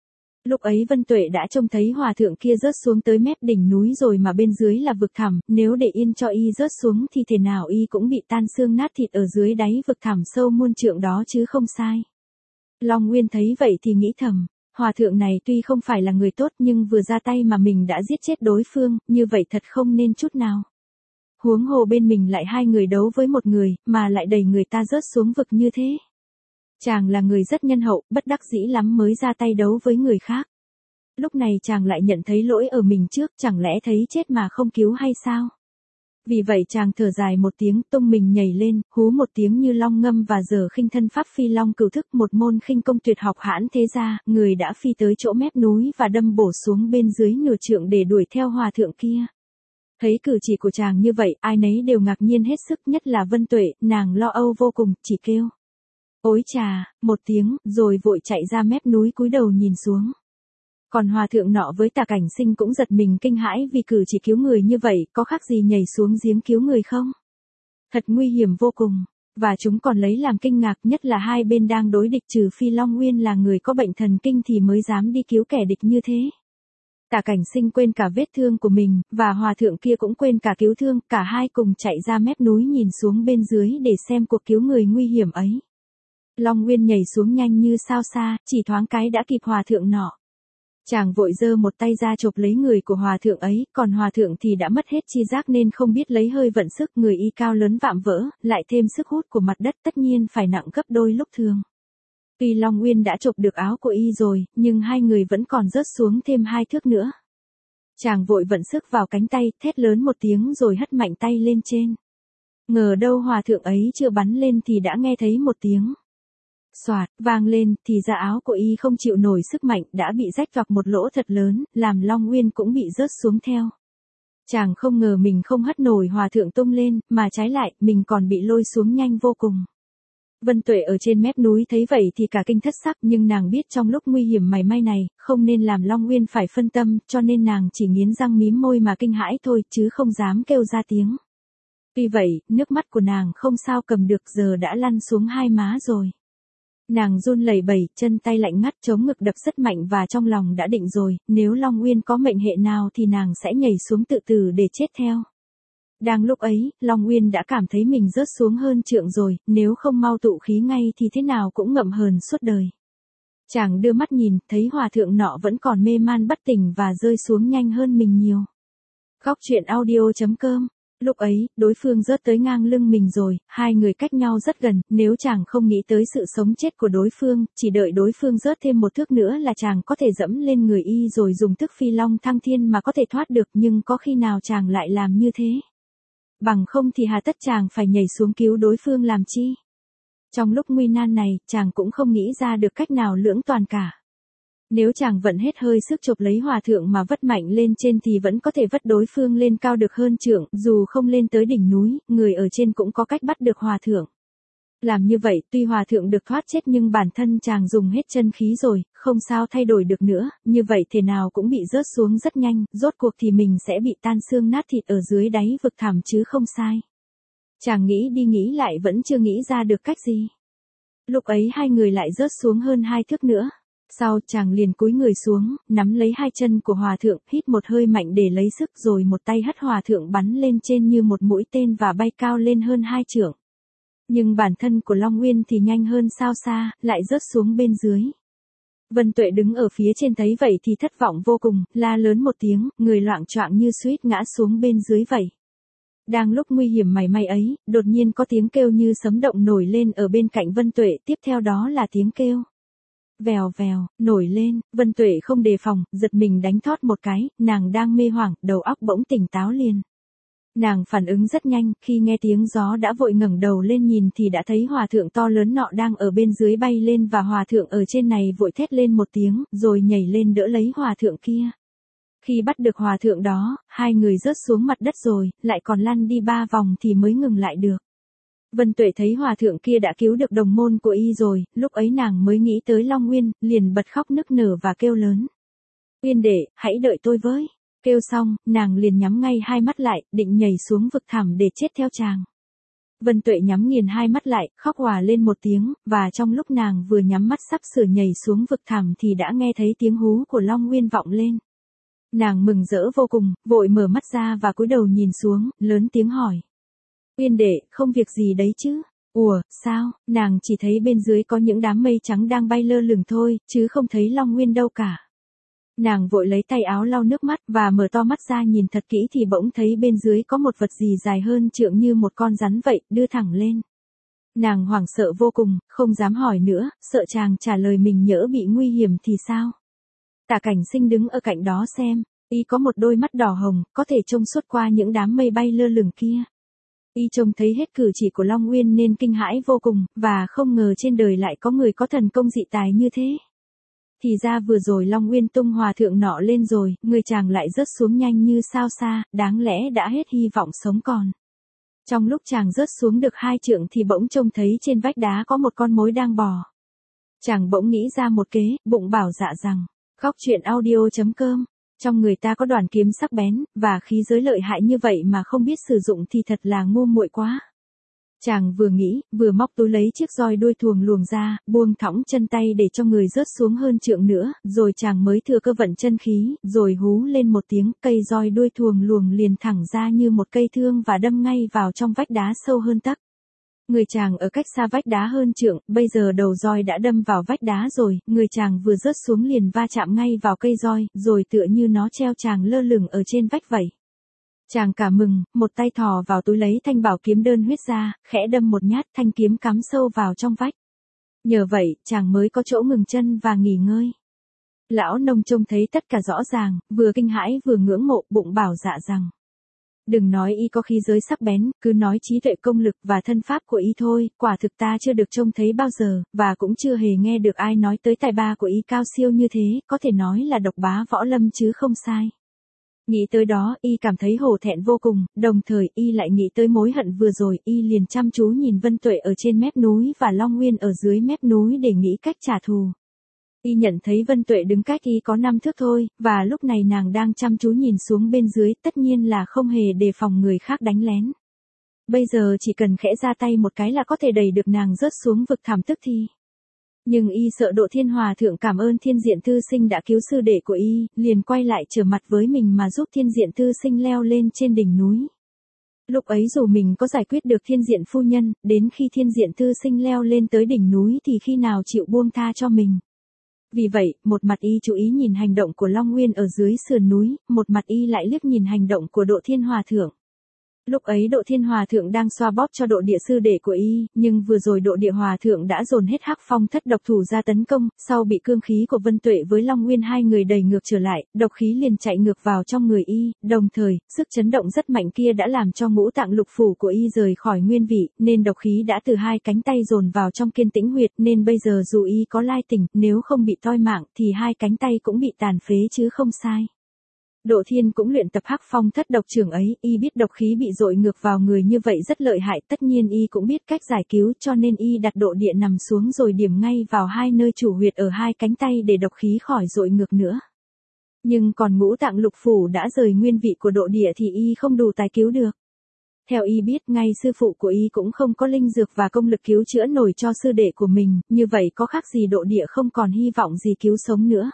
Lúc ấy Vân Tuệ đã trông thấy hòa thượng kia rớt xuống tới mép đỉnh núi rồi mà bên dưới là vực thẳm, nếu để yên cho y rớt xuống thì thể nào y cũng bị tan xương nát thịt ở dưới đáy vực thẳm sâu muôn trượng đó chứ không sai. Long Nguyên thấy vậy thì nghĩ thầm, hòa thượng này tuy không phải là người tốt nhưng vừa ra tay mà mình đã giết chết đối phương, như vậy thật không nên chút nào. Huống hồ bên mình lại hai người đấu với một người, mà lại đẩy người ta rớt xuống vực như thế. Chàng là người rất nhân hậu, bất đắc dĩ lắm mới ra tay đấu với người khác. Lúc này chàng lại nhận thấy lỗi ở mình trước, chẳng lẽ thấy chết mà không cứu hay sao? Vì vậy chàng thở dài một tiếng, tung mình nhảy lên, hú một tiếng như long ngâm và giờ khinh thân pháp phi long cửu thức, một môn khinh công tuyệt học hãn thế gia, người đã phi tới chỗ mép núi và đâm bổ xuống bên dưới nửa trượng để đuổi theo hòa thượng kia. Thấy cử chỉ của chàng như vậy, ai nấy đều ngạc nhiên hết sức, nhất là Vân Tuệ, nàng lo âu vô cùng, chỉ kêu: Ôi chà, một tiếng, rồi vội chạy ra mép núi cúi đầu nhìn xuống. Còn hòa thượng nọ với Tả Cảnh Sinh cũng giật mình kinh hãi vì cử chỉ cứu người như vậy, có khác gì nhảy xuống giếng cứu người không? Thật nguy hiểm vô cùng, và chúng còn lấy làm kinh ngạc, nhất là hai bên đang đối địch trừ phi Long Nguyên là người có bệnh thần kinh thì mới dám đi cứu kẻ địch như thế. Tả Cảnh Sinh quên cả vết thương của mình, và hòa thượng kia cũng quên cả cứu thương, cả hai cùng chạy ra mép núi nhìn xuống bên dưới để xem cuộc cứu người nguy hiểm ấy. Long Nguyên nhảy xuống nhanh như sao xa, chỉ thoáng cái đã kịp hòa thượng nọ. Chàng vội giơ một tay ra chộp lấy người của hòa thượng ấy, còn hòa thượng thì đã mất hết chi giác nên không biết lấy hơi vận sức, người y cao lớn vạm vỡ, lại thêm sức hút của mặt đất tất nhiên phải nặng gấp đôi lúc thường. Tuy Long Nguyên đã chộp được áo của y rồi, nhưng hai người vẫn còn rớt xuống thêm hai thước nữa. Chàng vội vận sức vào cánh tay, thét lớn một tiếng rồi hất mạnh tay lên trên. Ngờ đâu hòa thượng ấy chưa bắn lên thì đã nghe thấy một tiếng xoạt vang lên, thì da áo của y không chịu nổi sức mạnh, đã bị rách toạc một lỗ thật lớn, làm Long Nguyên cũng bị rớt xuống theo. Chàng không ngờ mình không hất nổi hòa thượng tung lên, mà trái lại, mình còn bị lôi xuống nhanh vô cùng. Vân Tuệ ở trên mép núi thấy vậy thì cả kinh thất sắc, nhưng nàng biết trong lúc nguy hiểm mảy may này, không nên làm Long Nguyên phải phân tâm, cho nên nàng chỉ nghiến răng mím môi mà kinh hãi thôi, chứ không dám kêu ra tiếng. Tuy vậy, nước mắt của nàng không sao cầm được giờ đã lăn xuống hai má rồi. Nàng run lẩy bẩy, chân tay lạnh ngắt chống ngực đập rất mạnh và trong lòng đã định rồi, nếu Long Nguyên có mệnh hệ nào thì nàng sẽ nhảy xuống tự tử để chết theo. Đang lúc ấy, Long Nguyên đã cảm thấy mình rớt xuống hơn trượng rồi, nếu không mau tụ khí ngay thì thế nào cũng ngậm hờn suốt đời. Chàng đưa mắt nhìn, thấy hòa thượng nọ vẫn còn mê man bất tỉnh và rơi xuống nhanh hơn mình nhiều. Góc truyện audio chấm com. Lúc ấy, đối phương rớt tới ngang lưng mình rồi, hai người cách nhau rất gần, nếu chàng không nghĩ tới sự sống chết của đối phương, chỉ đợi đối phương rớt thêm một thước nữa là chàng có thể dẫm lên người y rồi dùng thức phi long thăng thiên mà có thể thoát được, nhưng có khi nào chàng lại làm như thế? Bằng không thì hà tất chàng phải nhảy xuống cứu đối phương làm chi? Trong lúc nguy nan này, chàng cũng không nghĩ ra được cách nào lưỡng toàn cả. Nếu chàng vận hết hơi sức chộp lấy hòa thượng mà vất mạnh lên trên thì vẫn có thể vất đối phương lên cao được hơn trượng, dù không lên tới đỉnh núi, người ở trên cũng có cách bắt được hòa thượng. Làm như vậy, tuy hòa thượng được thoát chết nhưng bản thân chàng dùng hết chân khí rồi, không sao thay đổi được nữa, như vậy thế nào cũng bị rớt xuống rất nhanh, rốt cuộc thì mình sẽ bị tan xương nát thịt ở dưới đáy vực thẳm chứ không sai. Chàng nghĩ đi nghĩ lại vẫn chưa nghĩ ra được cách gì. Lúc ấy hai người lại rớt xuống hơn hai thước nữa. Sau chàng liền cúi người xuống, nắm lấy hai chân của hòa thượng, hít một hơi mạnh để lấy sức rồi một tay hất hòa thượng bắn lên trên như một mũi tên và bay cao lên hơn hai trượng. Nhưng bản thân của Long Nguyên thì nhanh hơn sao xa, lại rớt xuống bên dưới. Vân Tuệ đứng ở phía trên thấy vậy thì thất vọng vô cùng, la lớn một tiếng, người loạng choạng như suýt ngã xuống bên dưới vậy. Đang lúc nguy hiểm mảy may ấy, đột nhiên có tiếng kêu như sấm động nổi lên ở bên cạnh Vân Tuệ, tiếp theo đó là tiếng kêu. Vèo vèo, nổi lên, Vân Tuệ không đề phòng, giật mình đánh thót một cái, nàng đang mê hoảng, đầu óc bỗng tỉnh táo liền. Nàng phản ứng rất nhanh, khi nghe tiếng gió đã vội ngẩng đầu lên nhìn thì đã thấy hòa thượng to lớn nọ đang ở bên dưới bay lên và hòa thượng ở trên này vội thét lên một tiếng, rồi nhảy lên đỡ lấy hòa thượng kia. Khi bắt được hòa thượng đó, hai người rớt xuống mặt đất rồi, lại còn lăn đi ba vòng thì mới ngừng lại được. Vân Tuệ thấy hòa thượng kia đã cứu được đồng môn của y rồi, lúc ấy nàng mới nghĩ tới Long Nguyên, liền bật khóc nức nở và kêu lớn. Uyên đệ, hãy đợi tôi với. Kêu xong, nàng liền nhắm ngay hai mắt lại, định nhảy xuống vực thẳm để chết theo chàng. Vân Tuệ nhắm nghiền hai mắt lại, khóc òa lên một tiếng, và trong lúc nàng vừa nhắm mắt sắp sửa nhảy xuống vực thẳm thì đã nghe thấy tiếng hú của Long Nguyên vọng lên. Nàng mừng rỡ vô cùng, vội mở mắt ra và cúi đầu nhìn xuống, lớn tiếng hỏi. Uyên đệ, không việc gì đấy chứ? Ủa, sao? Nàng chỉ thấy bên dưới có những đám mây trắng đang bay lơ lửng thôi, chứ không thấy Long Nguyên đâu cả. Nàng vội lấy tay áo lau nước mắt và mở to mắt ra nhìn thật kỹ thì bỗng thấy bên dưới có một vật gì dài hơn trượng như một con rắn vậy, đưa thẳng lên. Nàng hoảng sợ vô cùng, không dám hỏi nữa, sợ chàng trả lời mình nhỡ bị nguy hiểm thì sao? Tả Cảnh Sinh đứng ở cạnh đó xem, y có một đôi mắt đỏ hồng, có thể trông suốt qua những đám mây bay lơ lửng kia. Y trông thấy hết cử chỉ của Long Nguyên nên kinh hãi vô cùng, và không ngờ trên đời lại có người có thần công dị tài như thế. Thì ra vừa rồi Long Nguyên tung hòa thượng nọ lên rồi, người chàng lại rớt xuống nhanh như sao xa, đáng lẽ đã hết hy vọng sống còn. Trong lúc chàng rớt xuống được hai trượng thì bỗng trông thấy trên vách đá có một con mối đang bò. Chàng bỗng nghĩ ra một kế, bụng bảo dạ rằng, góc truyện audio chấm com. Trong người ta có đoàn kiếm sắc bén, và khí giới lợi hại như vậy mà không biết sử dụng thì thật là ngu muội quá. Chàng vừa nghĩ, vừa móc túi lấy chiếc roi đuôi thuồng luồng ra, buông thõng chân tay để cho người rớt xuống hơn trượng nữa, rồi chàng mới thừa cơ vận chân khí, rồi hú lên một tiếng, cây roi đuôi thuồng luồng liền thẳng ra như một cây thương và đâm ngay vào trong vách đá sâu hơn tấc. Người chàng ở cách xa vách đá hơn trượng, bây giờ đầu roi đã đâm vào vách đá rồi, người chàng vừa rớt xuống liền va chạm ngay vào cây roi, rồi tựa như nó treo chàng lơ lửng ở trên vách vậy. Chàng cả mừng, một tay thò vào túi lấy thanh bảo kiếm đơn huyết ra, khẽ đâm một nhát thanh kiếm cắm sâu vào trong vách. Nhờ vậy, chàng mới có chỗ ngừng chân và nghỉ ngơi. Lão nông trông thấy tất cả rõ ràng, vừa kinh hãi vừa ngưỡng mộ, bụng bảo dạ rằng. Đừng nói y có khí giới sắc bén, cứ nói trí tuệ công lực và thân pháp của y thôi, quả thực ta chưa được trông thấy bao giờ, và cũng chưa hề nghe được ai nói tới tài ba của y cao siêu như thế, có thể nói là độc bá võ lâm chứ không sai. Nghĩ tới đó, y cảm thấy hổ thẹn vô cùng, đồng thời y lại nghĩ tới mối hận vừa rồi, y liền chăm chú nhìn Vân Tuệ ở trên mép núi và Long Nguyên ở dưới mép núi để nghĩ cách trả thù. Y nhận thấy Vân Tuệ đứng cách y có năm thước thôi, và lúc này nàng đang chăm chú nhìn xuống bên dưới, tất nhiên là không hề đề phòng người khác đánh lén. Bây giờ chỉ cần khẽ ra tay một cái là có thể đẩy được nàng rớt xuống vực thẳm tức thì. Nhưng y sợ Độ Thiên Hòa thượng cảm ơn Thiên Diện Thư Sinh đã cứu sư đệ của y, liền quay lại trở mặt với mình mà giúp Thiên Diện Thư Sinh leo lên trên đỉnh núi. Lúc ấy dù mình có giải quyết được Thiên Diện phu nhân, đến khi Thiên Diện Thư Sinh leo lên tới đỉnh núi thì khi nào chịu buông tha cho mình. Vì vậy, một mặt y chú ý nhìn hành động của Long Nguyên ở dưới sườn núi, một mặt y lại liếc nhìn hành động của Độ Thiên Hòa thượng. Lúc ấy Độ Thiên Hòa thượng đang xoa bóp cho Độ Địa sư đệ của y, nhưng vừa rồi Độ Địa Hòa thượng đã dồn hết Hắc Phong thất độc thủ ra tấn công, sau bị cương khí của Vân Tuệ với Long Nguyên hai người đẩy ngược trở lại, độc khí liền chạy ngược vào trong người y, đồng thời, sức chấn động rất mạnh kia đã làm cho ngũ tạng lục phủ của y rời khỏi nguyên vị, nên độc khí đã từ hai cánh tay dồn vào trong kiên tĩnh huyệt, nên bây giờ dù y có lai tỉnh, nếu không bị toi mạng thì hai cánh tay cũng bị tàn phế chứ không sai. Độ Thiên cũng luyện tập Hắc Phong thất độc trưởng ấy, y biết độc khí bị dội ngược vào người như vậy rất lợi hại, tất nhiên y cũng biết cách giải cứu, cho nên y đặt Độ Địa nằm xuống rồi điểm ngay vào hai nơi chủ huyệt ở hai cánh tay để độc khí khỏi dội ngược nữa. Nhưng còn ngũ tạng lục phủ đã rời nguyên vị của Độ Địa thì y không đủ tài cứu được. Theo y biết, ngay sư phụ của y cũng không có linh dược và công lực cứu chữa nổi cho sư đệ của mình, như vậy có khác gì Độ Địa không còn hy vọng gì cứu sống nữa.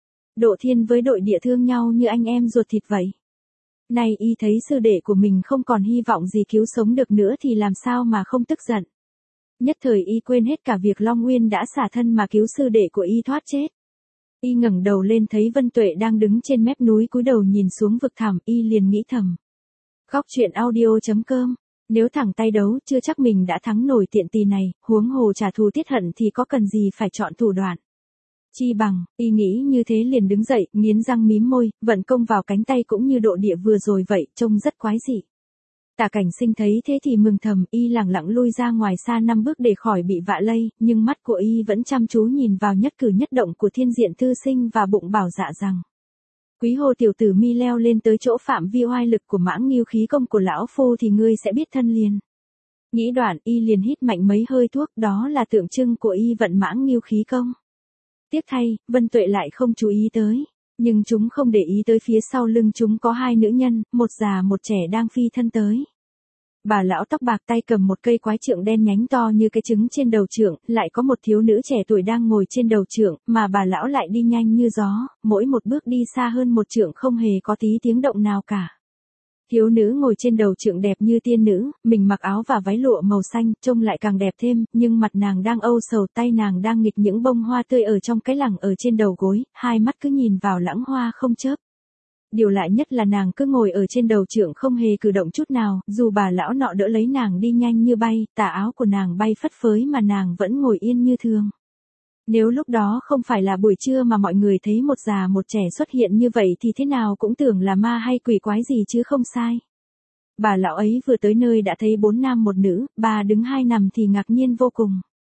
Độ Thiên với Độ Địa thương nhau như anh em ruột thịt vậy. Nay y thấy sư đệ của mình không còn hy vọng gì cứu sống được nữa thì làm sao mà không tức giận. Nhất thời y quên hết cả việc Long Nguyên đã xả thân mà cứu sư đệ của y thoát chết. Y ngẩng đầu lên thấy Vân Tuệ đang đứng trên mép núi cúi đầu nhìn xuống vực thẳm, y liền nghĩ thầm. Góc truyện audio chấm com, nếu thẳng tay đấu chưa chắc mình đã thắng nổi tiện tì này, huống hồ trả thù tiết hận thì có cần gì phải chọn thủ đoạn. Chi bằng, y nghĩ như thế liền đứng dậy, nghiến răng mím môi, vận công vào cánh tay cũng như Độ Địa vừa rồi vậy, trông rất quái dị. Tả Cảnh Sinh thấy thế thì mừng thầm, y lẳng lặng lui ra ngoài xa năm bước để khỏi bị vạ lây, nhưng mắt của y vẫn chăm chú nhìn vào nhất cử nhất động của Thiên Diện Thư Sinh và bụng bảo dạ rằng. Quý Hồ tiểu tử mi leo lên tới chỗ phạm vi oai lực của Mãng Nghiêu khí công của lão phu thì ngươi sẽ biết thân liền. Nghĩ đoạn y liền hít mạnh mấy hơi thuốc, đó là tượng trưng của y vận Mãng Nghiêu khí công. Tiếc thay, Vân Tuệ lại không chú ý tới, nhưng chúng không để ý tới phía sau lưng chúng có hai nữ nhân, một già một trẻ đang phi thân tới. Bà lão tóc bạc tay cầm một cây quái trượng đen nhánh to như cái trứng trên đầu trượng, lại có một thiếu nữ trẻ tuổi đang ngồi trên đầu trượng, mà bà lão lại đi nhanh như gió, mỗi một bước đi xa hơn một trượng không hề có tí tiếng động nào cả. Thiếu nữ ngồi trên đầu trượng đẹp như tiên nữ, mình mặc áo và váy lụa màu xanh, trông lại càng đẹp thêm, nhưng mặt nàng đang âu sầu, tay nàng đang nghịch những bông hoa tươi ở trong cái lẳng ở trên đầu gối, hai mắt cứ nhìn vào lãng hoa không chớp. Điều lạ nhất là nàng cứ ngồi ở trên đầu trượng không hề cử động chút nào, dù bà lão nọ đỡ lấy nàng đi nhanh như bay, tà áo của nàng bay phất phới mà nàng vẫn ngồi yên như thường. Nếu lúc đó không phải là buổi trưa mà mọi người thấy một già một trẻ xuất hiện như vậy thì thế nào cũng tưởng là ma hay quỷ quái gì chứ không sai. Bà lão ấy vừa tới nơi đã thấy bốn nam một nữ, ba đứng hai nằm thì ngạc nhiên vô cùng.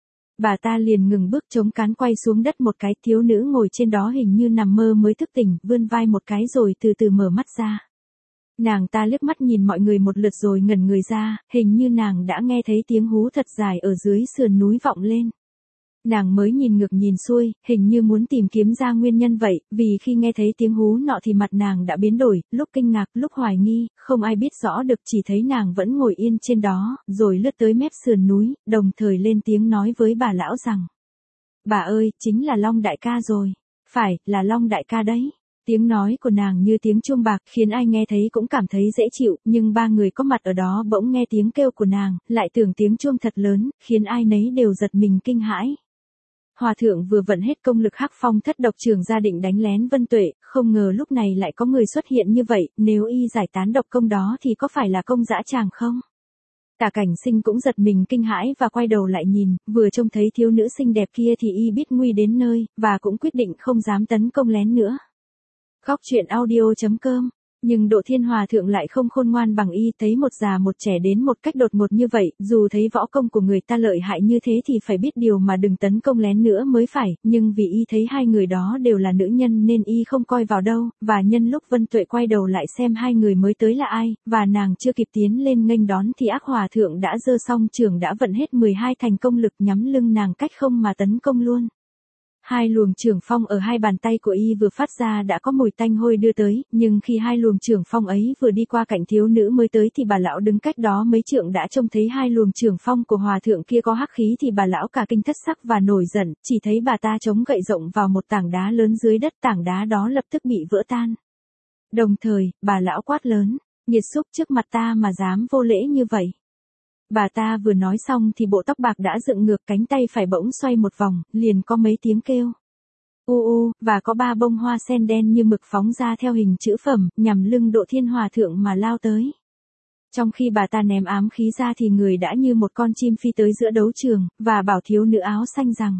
Bà ta liền ngừng bước chống cán quay xuống đất một cái, thiếu nữ ngồi trên đó hình như nằm mơ mới thức tỉnh, vươn vai một cái rồi từ từ mở mắt ra. Nàng ta liếc mắt nhìn mọi người một lượt rồi ngẩn người ra, hình như nàng đã nghe thấy tiếng hú thật dài ở dưới sườn núi vọng lên. Nàng mới nhìn ngược nhìn xuôi, hình như muốn tìm kiếm ra nguyên nhân vậy, vì khi nghe thấy tiếng hú nọ thì mặt nàng đã biến đổi, lúc kinh ngạc, lúc hoài nghi, không ai biết rõ được, chỉ thấy nàng vẫn ngồi yên trên đó, rồi lướt tới mép sườn núi, đồng thời lên tiếng nói với bà lão rằng. Bà ơi, chính là Long đại ca rồi. Phải, là Long đại ca đấy. Tiếng nói của nàng như tiếng chuông bạc, khiến ai nghe thấy cũng cảm thấy dễ chịu, nhưng ba người có mặt ở đó bỗng nghe tiếng kêu của nàng, lại tưởng tiếng chuông thật lớn, khiến ai nấy đều giật mình kinh hãi. Hòa thượng vừa vận hết công lực Hắc Phong thất độc trường ra định đánh lén Vân Tuệ, không ngờ lúc này lại có người xuất hiện như vậy, nếu y giải tán độc công đó thì có phải là công dã tràng không? Tả Cảnh Sinh cũng giật mình kinh hãi và quay đầu lại nhìn, vừa trông thấy thiếu nữ xinh đẹp kia thì y biết nguy đến nơi, và cũng quyết định không dám tấn công lén nữa. Góc truyện audio chấm com. Nhưng Độ Thiên Hòa thượng lại không khôn ngoan bằng y, thấy một già một trẻ đến một cách đột ngột như vậy, dù thấy võ công của người ta lợi hại như thế thì phải biết điều mà đừng tấn công lén nữa mới phải, nhưng vì y thấy hai người đó đều là nữ nhân nên y không coi vào đâu, và nhân lúc Vân Tuệ quay đầu lại xem hai người mới tới là ai, và nàng chưa kịp tiến lên nghênh đón thì ác hòa thượng đã giơ xong trường đã vận hết mười hai thành công lực nhắm lưng nàng cách không mà tấn công luôn. Hai luồng trưởng phong ở hai bàn tay của y vừa phát ra đã có mùi tanh hôi đưa tới, nhưng khi hai luồng trưởng phong ấy vừa đi qua cạnh thiếu nữ mới tới thì bà lão đứng cách đó mấy trượng đã trông thấy hai luồng trưởng phong của hòa thượng kia có hắc khí thì bà lão cả kinh thất sắc và nổi giận, chỉ thấy bà ta chống gậy rộng vào một tảng đá lớn dưới đất, tảng đá đó lập tức bị vỡ tan. Đồng thời, bà lão quát lớn, nghiệt xúc, trước mặt ta mà dám vô lễ như vậy. Bà ta vừa nói xong thì bộ tóc bạc đã dựng ngược, cánh tay phải bỗng xoay một vòng, liền có mấy tiếng kêu u u, và có ba bông hoa sen đen như mực phóng ra theo hình chữ phẩm, nhằm lưng Độ Thiên Hòa thượng mà lao tới. Trong khi bà ta ném ám khí ra thì người đã như một con chim phi tới giữa đấu trường, và bảo thiếu nữ áo xanh rằng: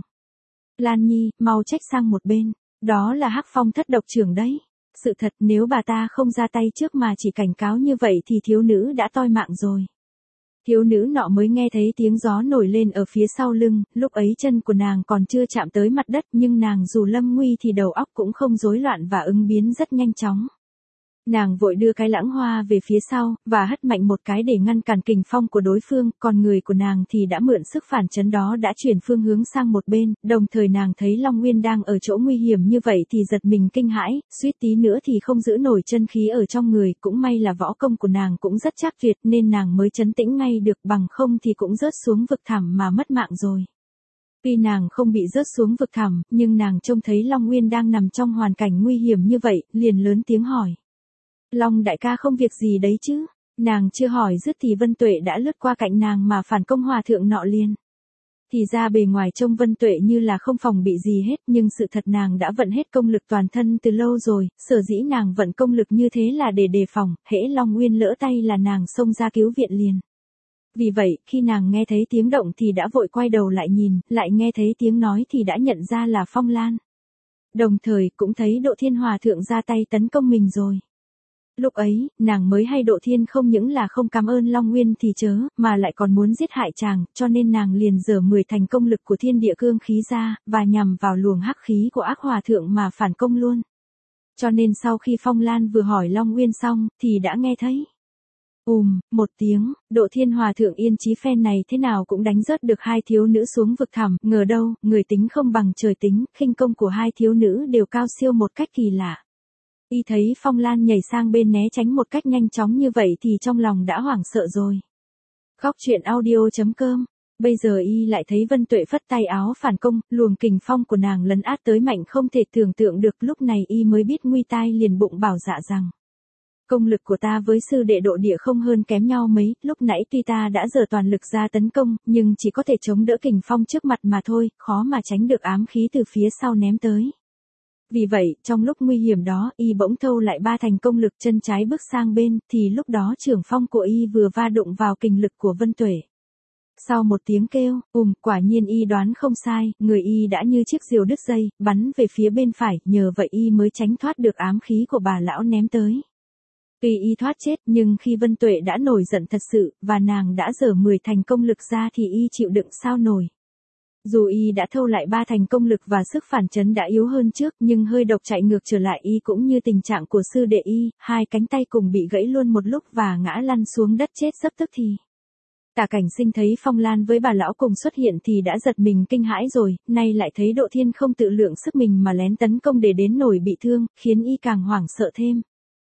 Lan Nhi, mau trách sang một bên, đó là Hắc Phong thất độc trưởng đấy. Sự thật, nếu bà ta không ra tay trước mà chỉ cảnh cáo như vậy thì thiếu nữ đã toi mạng rồi. Thiếu nữ nọ mới nghe thấy tiếng gió nổi lên ở phía sau lưng, lúc ấy chân của nàng còn chưa chạm tới mặt đất, nhưng nàng dù lâm nguy thì đầu óc cũng không rối loạn và ứng biến rất nhanh chóng. Nàng vội đưa cái lãng hoa về phía sau, và hất mạnh một cái để ngăn cản kình phong của đối phương, còn người của nàng thì đã mượn sức phản chấn đó đã chuyển phương hướng sang một bên, đồng thời nàng thấy Long Nguyên đang ở chỗ nguy hiểm như vậy thì giật mình kinh hãi, suýt tí nữa thì không giữ nổi chân khí ở trong người, cũng may là võ công của nàng cũng rất chắc tuyệt nên nàng mới trấn tĩnh ngay được, bằng không thì cũng rớt xuống vực thẳm mà mất mạng rồi. Tuy nàng không bị rớt xuống vực thẳm, nhưng nàng trông thấy Long Nguyên đang nằm trong hoàn cảnh nguy hiểm như vậy, liền lớn tiếng hỏi. Long đại ca không việc gì đấy chứ? Nàng chưa hỏi dứt thì Vân Tuệ đã lướt qua cạnh nàng mà phản công hòa thượng nọ liền. Thì ra bề ngoài trông Vân Tuệ như là không phòng bị gì hết, nhưng sự thật nàng đã vận hết công lực toàn thân từ lâu rồi, sở dĩ nàng vận công lực như thế là để đề phòng, hễ Long Nguyên lỡ tay là nàng xông ra cứu viện liền. Vì vậy, khi nàng nghe thấy tiếng động thì đã vội quay đầu lại nhìn, lại nghe thấy tiếng nói thì đã nhận ra là Phong Lan. Đồng thời cũng thấy Độ Thiên Hòa thượng ra tay tấn công mình rồi. Lúc ấy, nàng mới hay Độ Thiên không những là không cảm ơn Long Nguyên thì chớ, mà lại còn muốn giết hại chàng, cho nên nàng liền giở mười thành công lực của thiên địa cương khí ra, và nhằm vào luồng hắc khí của ác hòa thượng mà phản công luôn. Cho nên sau khi Phong Lan vừa hỏi Long Nguyên xong, thì đã nghe thấy ùm, một tiếng, Độ Thiên Hòa thượng yên chí phen này thế nào cũng đánh rớt được hai thiếu nữ xuống vực thẳm, ngờ đâu, người tính không bằng trời tính, khinh công của hai thiếu nữ đều cao siêu một cách kỳ lạ. Y thấy Phong Lan nhảy sang bên né tránh một cách nhanh chóng như vậy thì trong lòng đã hoảng sợ rồi. Góc truyện audio chấm com. Bây giờ y lại thấy Vân Tuệ phất tay áo phản công, luồng kình phong của nàng lấn át tới mạnh không thể tưởng tượng được, lúc này y mới biết nguy tai, liền bụng bảo dạ rằng: Công lực của ta với sư đệ Độ Địa không hơn kém nhau mấy, lúc nãy tuy ta đã giở toàn lực ra tấn công, nhưng chỉ có thể chống đỡ kình phong trước mặt mà thôi, khó mà tránh được ám khí từ phía sau ném tới. Vì vậy, trong lúc nguy hiểm đó, y bỗng thâu lại ba thành công lực, chân trái bước sang bên, thì lúc đó trưởng phong của y vừa va đụng vào kình lực của Vân Tuệ. Sau một tiếng kêu, ùm, quả nhiên y đoán không sai, người y đã như chiếc diều đứt dây, bắn về phía bên phải, nhờ vậy y mới tránh thoát được ám khí của bà lão ném tới. Tuy y thoát chết, nhưng khi Vân Tuệ đã nổi giận thật sự, và nàng đã giở mười thành công lực ra thì y chịu đựng sao nổi. Dù y đã thâu lại ba thành công lực và sức phản chấn đã yếu hơn trước, nhưng hơi độc chạy ngược trở lại y cũng như tình trạng của sư đệ y, hai cánh tay cùng bị gãy luôn một lúc và ngã lăn xuống đất chết rất tức thì. Tả Cảnh Sinh thấy Phong Lan với bà lão cùng xuất hiện thì đã giật mình kinh hãi rồi, nay lại thấy Độ Thiên không tự lượng sức mình mà lén tấn công để đến nổi bị thương, khiến y càng hoảng sợ thêm.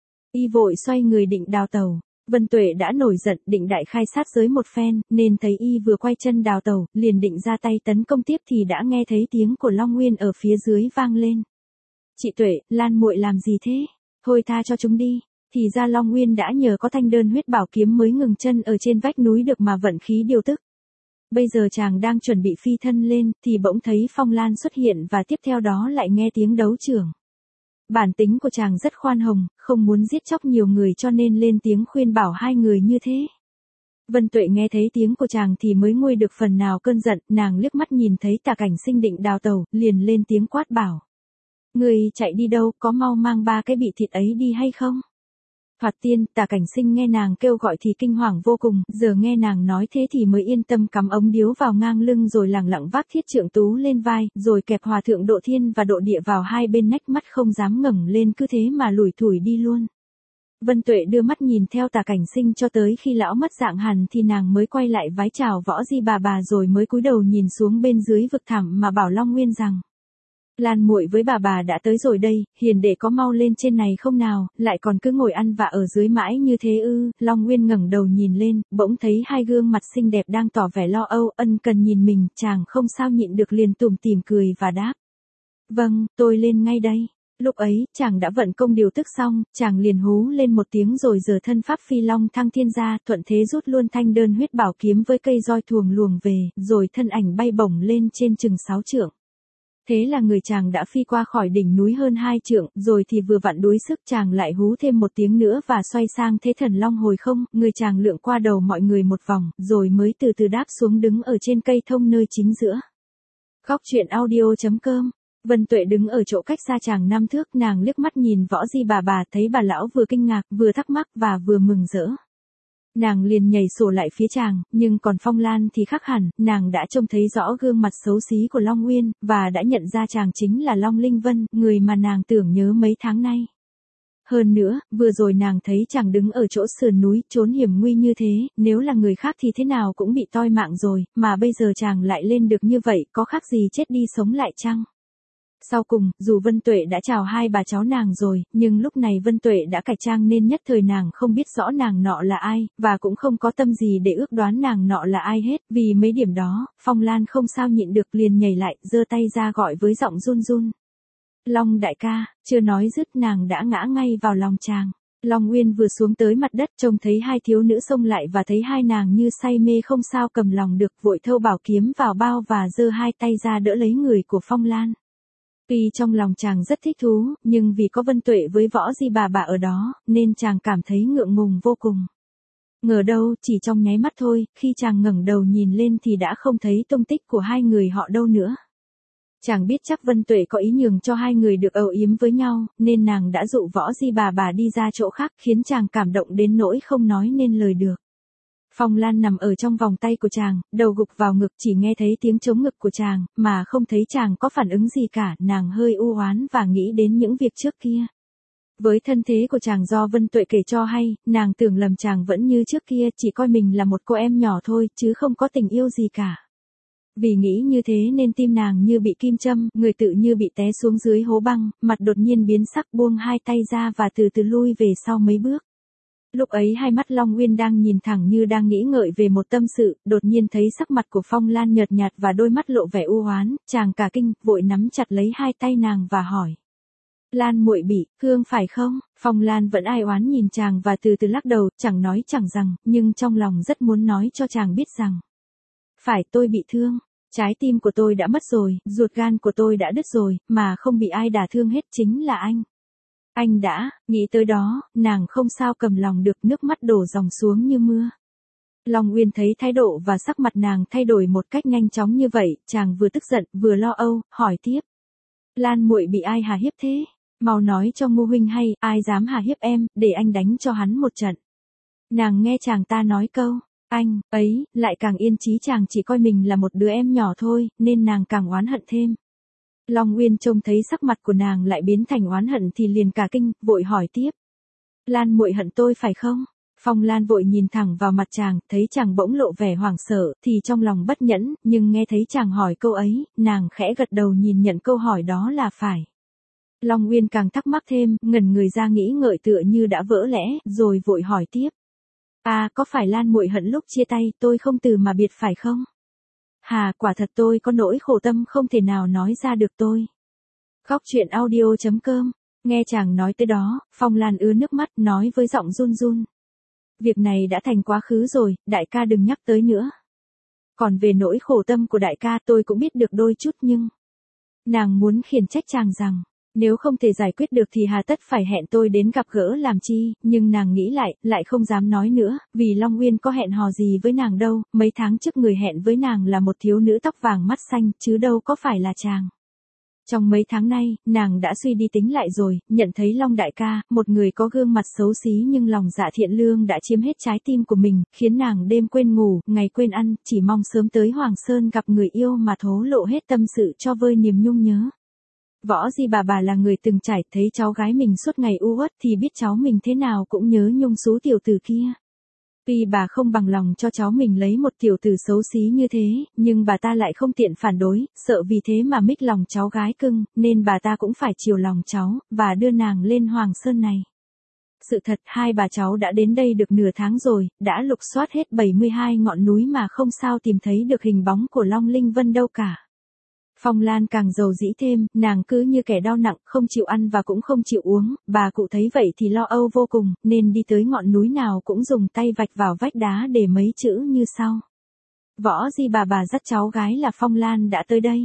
Y vội xoay người định đào tẩu. Vân Tuệ đã nổi giận, định đại khai sát giới một phen, nên thấy y vừa quay chân đào tẩu, liền định ra tay tấn công tiếp thì đã nghe thấy tiếng của Long Nguyên ở phía dưới vang lên. Chị Tuệ, Lan muội làm gì thế? Thôi tha cho chúng đi. Thì ra Long Nguyên đã nhờ có thanh đơn huyết bảo kiếm mới ngừng chân ở trên vách núi được mà vận khí điều tức. Bây giờ chàng đang chuẩn bị phi thân lên, thì bỗng thấy Phong Lan xuất hiện và tiếp theo đó lại nghe tiếng đấu trường. Bản tính của chàng rất khoan hồng, không muốn giết chóc nhiều người cho nên lên tiếng khuyên bảo hai người như thế. Vân Tuệ nghe thấy tiếng của chàng thì mới nguôi được phần nào cơn giận, nàng liếc mắt nhìn thấy Tả Cảnh Sinh định đào tẩu, liền lên tiếng quát bảo. Người chạy đi đâu, có mau mang ba cái bị thịt ấy đi hay không? Thoạt tiên, Tả Cảnh Sinh nghe nàng kêu gọi thì kinh hoàng vô cùng, giờ nghe nàng nói thế thì mới yên tâm cắm ống điếu vào ngang lưng rồi lẳng lặng vác thiết trượng tú lên vai, rồi kẹp hòa thượng Độ Thiên và Độ Địa vào hai bên nách, mắt không dám ngẩng lên, cứ thế mà lủi thủi đi luôn. Vân Tuệ đưa mắt nhìn theo Tả Cảnh Sinh cho tới khi lão mất dạng hẳn thì nàng mới quay lại vái chào Võ Di bà bà rồi mới cúi đầu nhìn xuống bên dưới vực thẳm mà bảo Long Nguyên rằng. Lan muội với bà bà đã tới rồi đây, hiền đệ có mau lên trên này không nào, lại còn cứ ngồi ăn vạ ở dưới mãi như thế ư? Long Nguyên ngẩng đầu nhìn lên, bỗng thấy hai gương mặt xinh đẹp đang tỏ vẻ lo âu, ân cần nhìn mình, chàng không sao nhịn được liền tủm tỉm cười và đáp. Vâng, tôi lên ngay đây. Lúc ấy, chàng đã vận công điều tức xong, chàng liền hú lên một tiếng rồi giở thân pháp phi long thăng thiên ra, thuận thế rút luôn thanh đơn huyết bảo kiếm với cây roi thuồng luồng về, rồi thân ảnh bay bổng lên trên chừng sáu trượng. Thế là người chàng đã phi qua khỏi đỉnh núi hơn hai trượng, rồi thì vừa vặn đuối sức chàng lại hú thêm một tiếng nữa và xoay sang thế thần long hồi không, người chàng lượn qua đầu mọi người một vòng, rồi mới từ từ đáp xuống đứng ở trên cây thông nơi chính giữa. Góc truyện audio chấm com. Vân Tuệ đứng ở chỗ cách xa chàng năm thước, nàng liếc mắt nhìn Võ Di bà bà, thấy bà lão vừa kinh ngạc, vừa thắc mắc và vừa mừng rỡ. Nàng liền nhảy sổ lại phía chàng, nhưng còn Phong Lan thì khác hẳn, nàng đã trông thấy rõ gương mặt xấu xí của Long Nguyên, và đã nhận ra chàng chính là Long Linh Vân, người mà nàng tưởng nhớ mấy tháng nay. Hơn nữa, vừa rồi nàng thấy chàng đứng ở chỗ sườn núi, trốn hiểm nguy như thế, nếu là người khác thì thế nào cũng bị toi mạng rồi, mà bây giờ chàng lại lên được như vậy, có khác gì chết đi sống lại chăng? Sau cùng, dù Vân Tuệ đã chào hai bà cháu nàng rồi, nhưng lúc này Vân Tuệ đã cải trang nên nhất thời nàng không biết rõ nàng nọ là ai, và cũng không có tâm gì để ước đoán nàng nọ là ai hết, vì mấy điểm đó, Phong Lan không sao nhịn được liền nhảy lại, giơ tay ra gọi với giọng run run. Long đại ca, chưa nói dứt nàng đã ngã ngay vào lòng chàng. Long Nguyên vừa xuống tới mặt đất trông thấy hai thiếu nữ xông lại và thấy hai nàng như say mê không sao cầm lòng được, vội thâu bảo kiếm vào bao và giơ hai tay ra đỡ lấy người của Phong Lan. Tuy trong lòng chàng rất thích thú, nhưng vì có Vân Tuệ với Võ Di bà bà ở đó, nên chàng cảm thấy ngượng ngùng vô cùng. Ngờ đâu, chỉ trong nháy mắt thôi, khi chàng ngẩng đầu nhìn lên thì đã không thấy tung tích của hai người họ đâu nữa. Chàng biết chắc Vân Tuệ có ý nhường cho hai người được âu yếm với nhau, nên nàng đã dụ Võ Di bà bà đi ra chỗ khác, khiến chàng cảm động đến nỗi không nói nên lời được. Phong Lan nằm ở trong vòng tay của chàng, đầu gục vào ngực, chỉ nghe thấy tiếng chống ngực của chàng, mà không thấy chàng có phản ứng gì cả, nàng hơi u oán và nghĩ đến những việc trước kia. Với thân thế của chàng do Vân Tuệ kể cho hay, nàng tưởng lầm chàng vẫn như trước kia, chỉ coi mình là một cô em nhỏ thôi, chứ không có tình yêu gì cả. Vì nghĩ như thế nên tim nàng như bị kim châm, người tự như bị té xuống dưới hố băng, mặt đột nhiên biến sắc, buông hai tay ra và từ từ lui về sau mấy bước. Lúc ấy hai mắt Long Nguyên đang nhìn thẳng như đang nghĩ ngợi về một tâm sự, đột nhiên thấy sắc mặt của Phong Lan nhợt nhạt và đôi mắt lộ vẻ u oán, chàng cả kinh, vội nắm chặt lấy hai tay nàng và hỏi. Lan muội bị thương phải không? Phong Lan vẫn ai oán nhìn chàng và từ từ lắc đầu, chẳng nói chẳng rằng, nhưng trong lòng rất muốn nói cho chàng biết rằng. Phải, tôi bị thương. Trái tim của tôi đã mất rồi, ruột gan của tôi đã đứt rồi, mà không bị ai đả thương hết, chính là anh. Anh đã, nghĩ tới đó, nàng không sao cầm lòng được, nước mắt đổ dòng xuống như mưa. Long Nguyên thấy thái độ và sắc mặt nàng thay đổi một cách nhanh chóng như vậy, chàng vừa tức giận, vừa lo âu, hỏi tiếp. Lan muội bị ai hà hiếp thế? Mau nói cho Ngô huynh hay, ai dám hà hiếp em, để anh đánh cho hắn một trận. Nàng nghe chàng ta nói câu, anh, ấy, lại càng yên chí chàng chỉ coi mình là một đứa em nhỏ thôi, nên nàng càng oán hận thêm. Long Nguyên trông thấy sắc mặt của nàng lại biến thành oán hận thì liền cả kinh, vội hỏi tiếp. Lan muội hận tôi phải không? Phong Lan vội nhìn thẳng vào mặt chàng, thấy chàng bỗng lộ vẻ hoảng sợ, thì trong lòng bất nhẫn, nhưng nghe thấy chàng hỏi câu ấy, nàng khẽ gật đầu nhìn nhận câu hỏi đó là phải. Long Nguyên càng thắc mắc thêm, ngẩn người ra nghĩ ngợi tựa như đã vỡ lẽ, rồi vội hỏi tiếp. À, có phải Lan muội hận lúc chia tay, tôi không từ mà biệt phải không? Hà, quả thật tôi có nỗi khổ tâm không thể nào nói ra được tôi. Góc truyện audio chấm com. Nghe chàng nói tới đó, Phong Lan ứa nước mắt, nói với giọng run run. Việc này đã thành quá khứ rồi, đại ca đừng nhắc tới nữa. Còn về nỗi khổ tâm của đại ca tôi cũng biết được đôi chút nhưng... Nàng muốn khiển trách chàng rằng, nếu không thể giải quyết được thì hà tất phải hẹn tôi đến gặp gỡ làm chi, nhưng nàng nghĩ lại, lại không dám nói nữa, vì Long Nguyên có hẹn hò gì với nàng đâu, mấy tháng trước người hẹn với nàng là một thiếu nữ tóc vàng mắt xanh, chứ đâu có phải là chàng. Trong mấy tháng nay, nàng đã suy đi tính lại rồi, nhận thấy Long đại ca, một người có gương mặt xấu xí nhưng lòng dạ thiện lương đã chiếm hết trái tim của mình, khiến nàng đêm quên ngủ, ngày quên ăn, chỉ mong sớm tới Hoàng Sơn gặp người yêu mà thố lộ hết tâm sự cho vơi niềm nhung nhớ. Võ Di bà bà là người từng trải, thấy cháu gái mình suốt ngày u uất thì biết cháu mình thế nào cũng nhớ nhung xú tiểu tử kia. Tuy bà không bằng lòng cho cháu mình lấy một tiểu tử xấu xí như thế, nhưng bà ta lại không tiện phản đối, sợ vì thế mà mích lòng cháu gái cưng, nên bà ta cũng phải chiều lòng cháu, và đưa nàng lên Hoàng Sơn này. Sự thật hai bà cháu đã đến đây được nửa tháng rồi, đã lục soát hết bảy mươi hai ngọn núi mà không sao tìm thấy được hình bóng của Long Linh Vân đâu cả. Phong Lan càng giàu dĩ thêm, nàng cứ như kẻ đau nặng, không chịu ăn và cũng không chịu uống, bà cụ thấy vậy thì lo âu vô cùng, nên đi tới ngọn núi nào cũng dùng tay vạch vào vách đá để mấy chữ như sau. Võ Di bà bà dắt cháu gái là Phong Lan đã tới đây.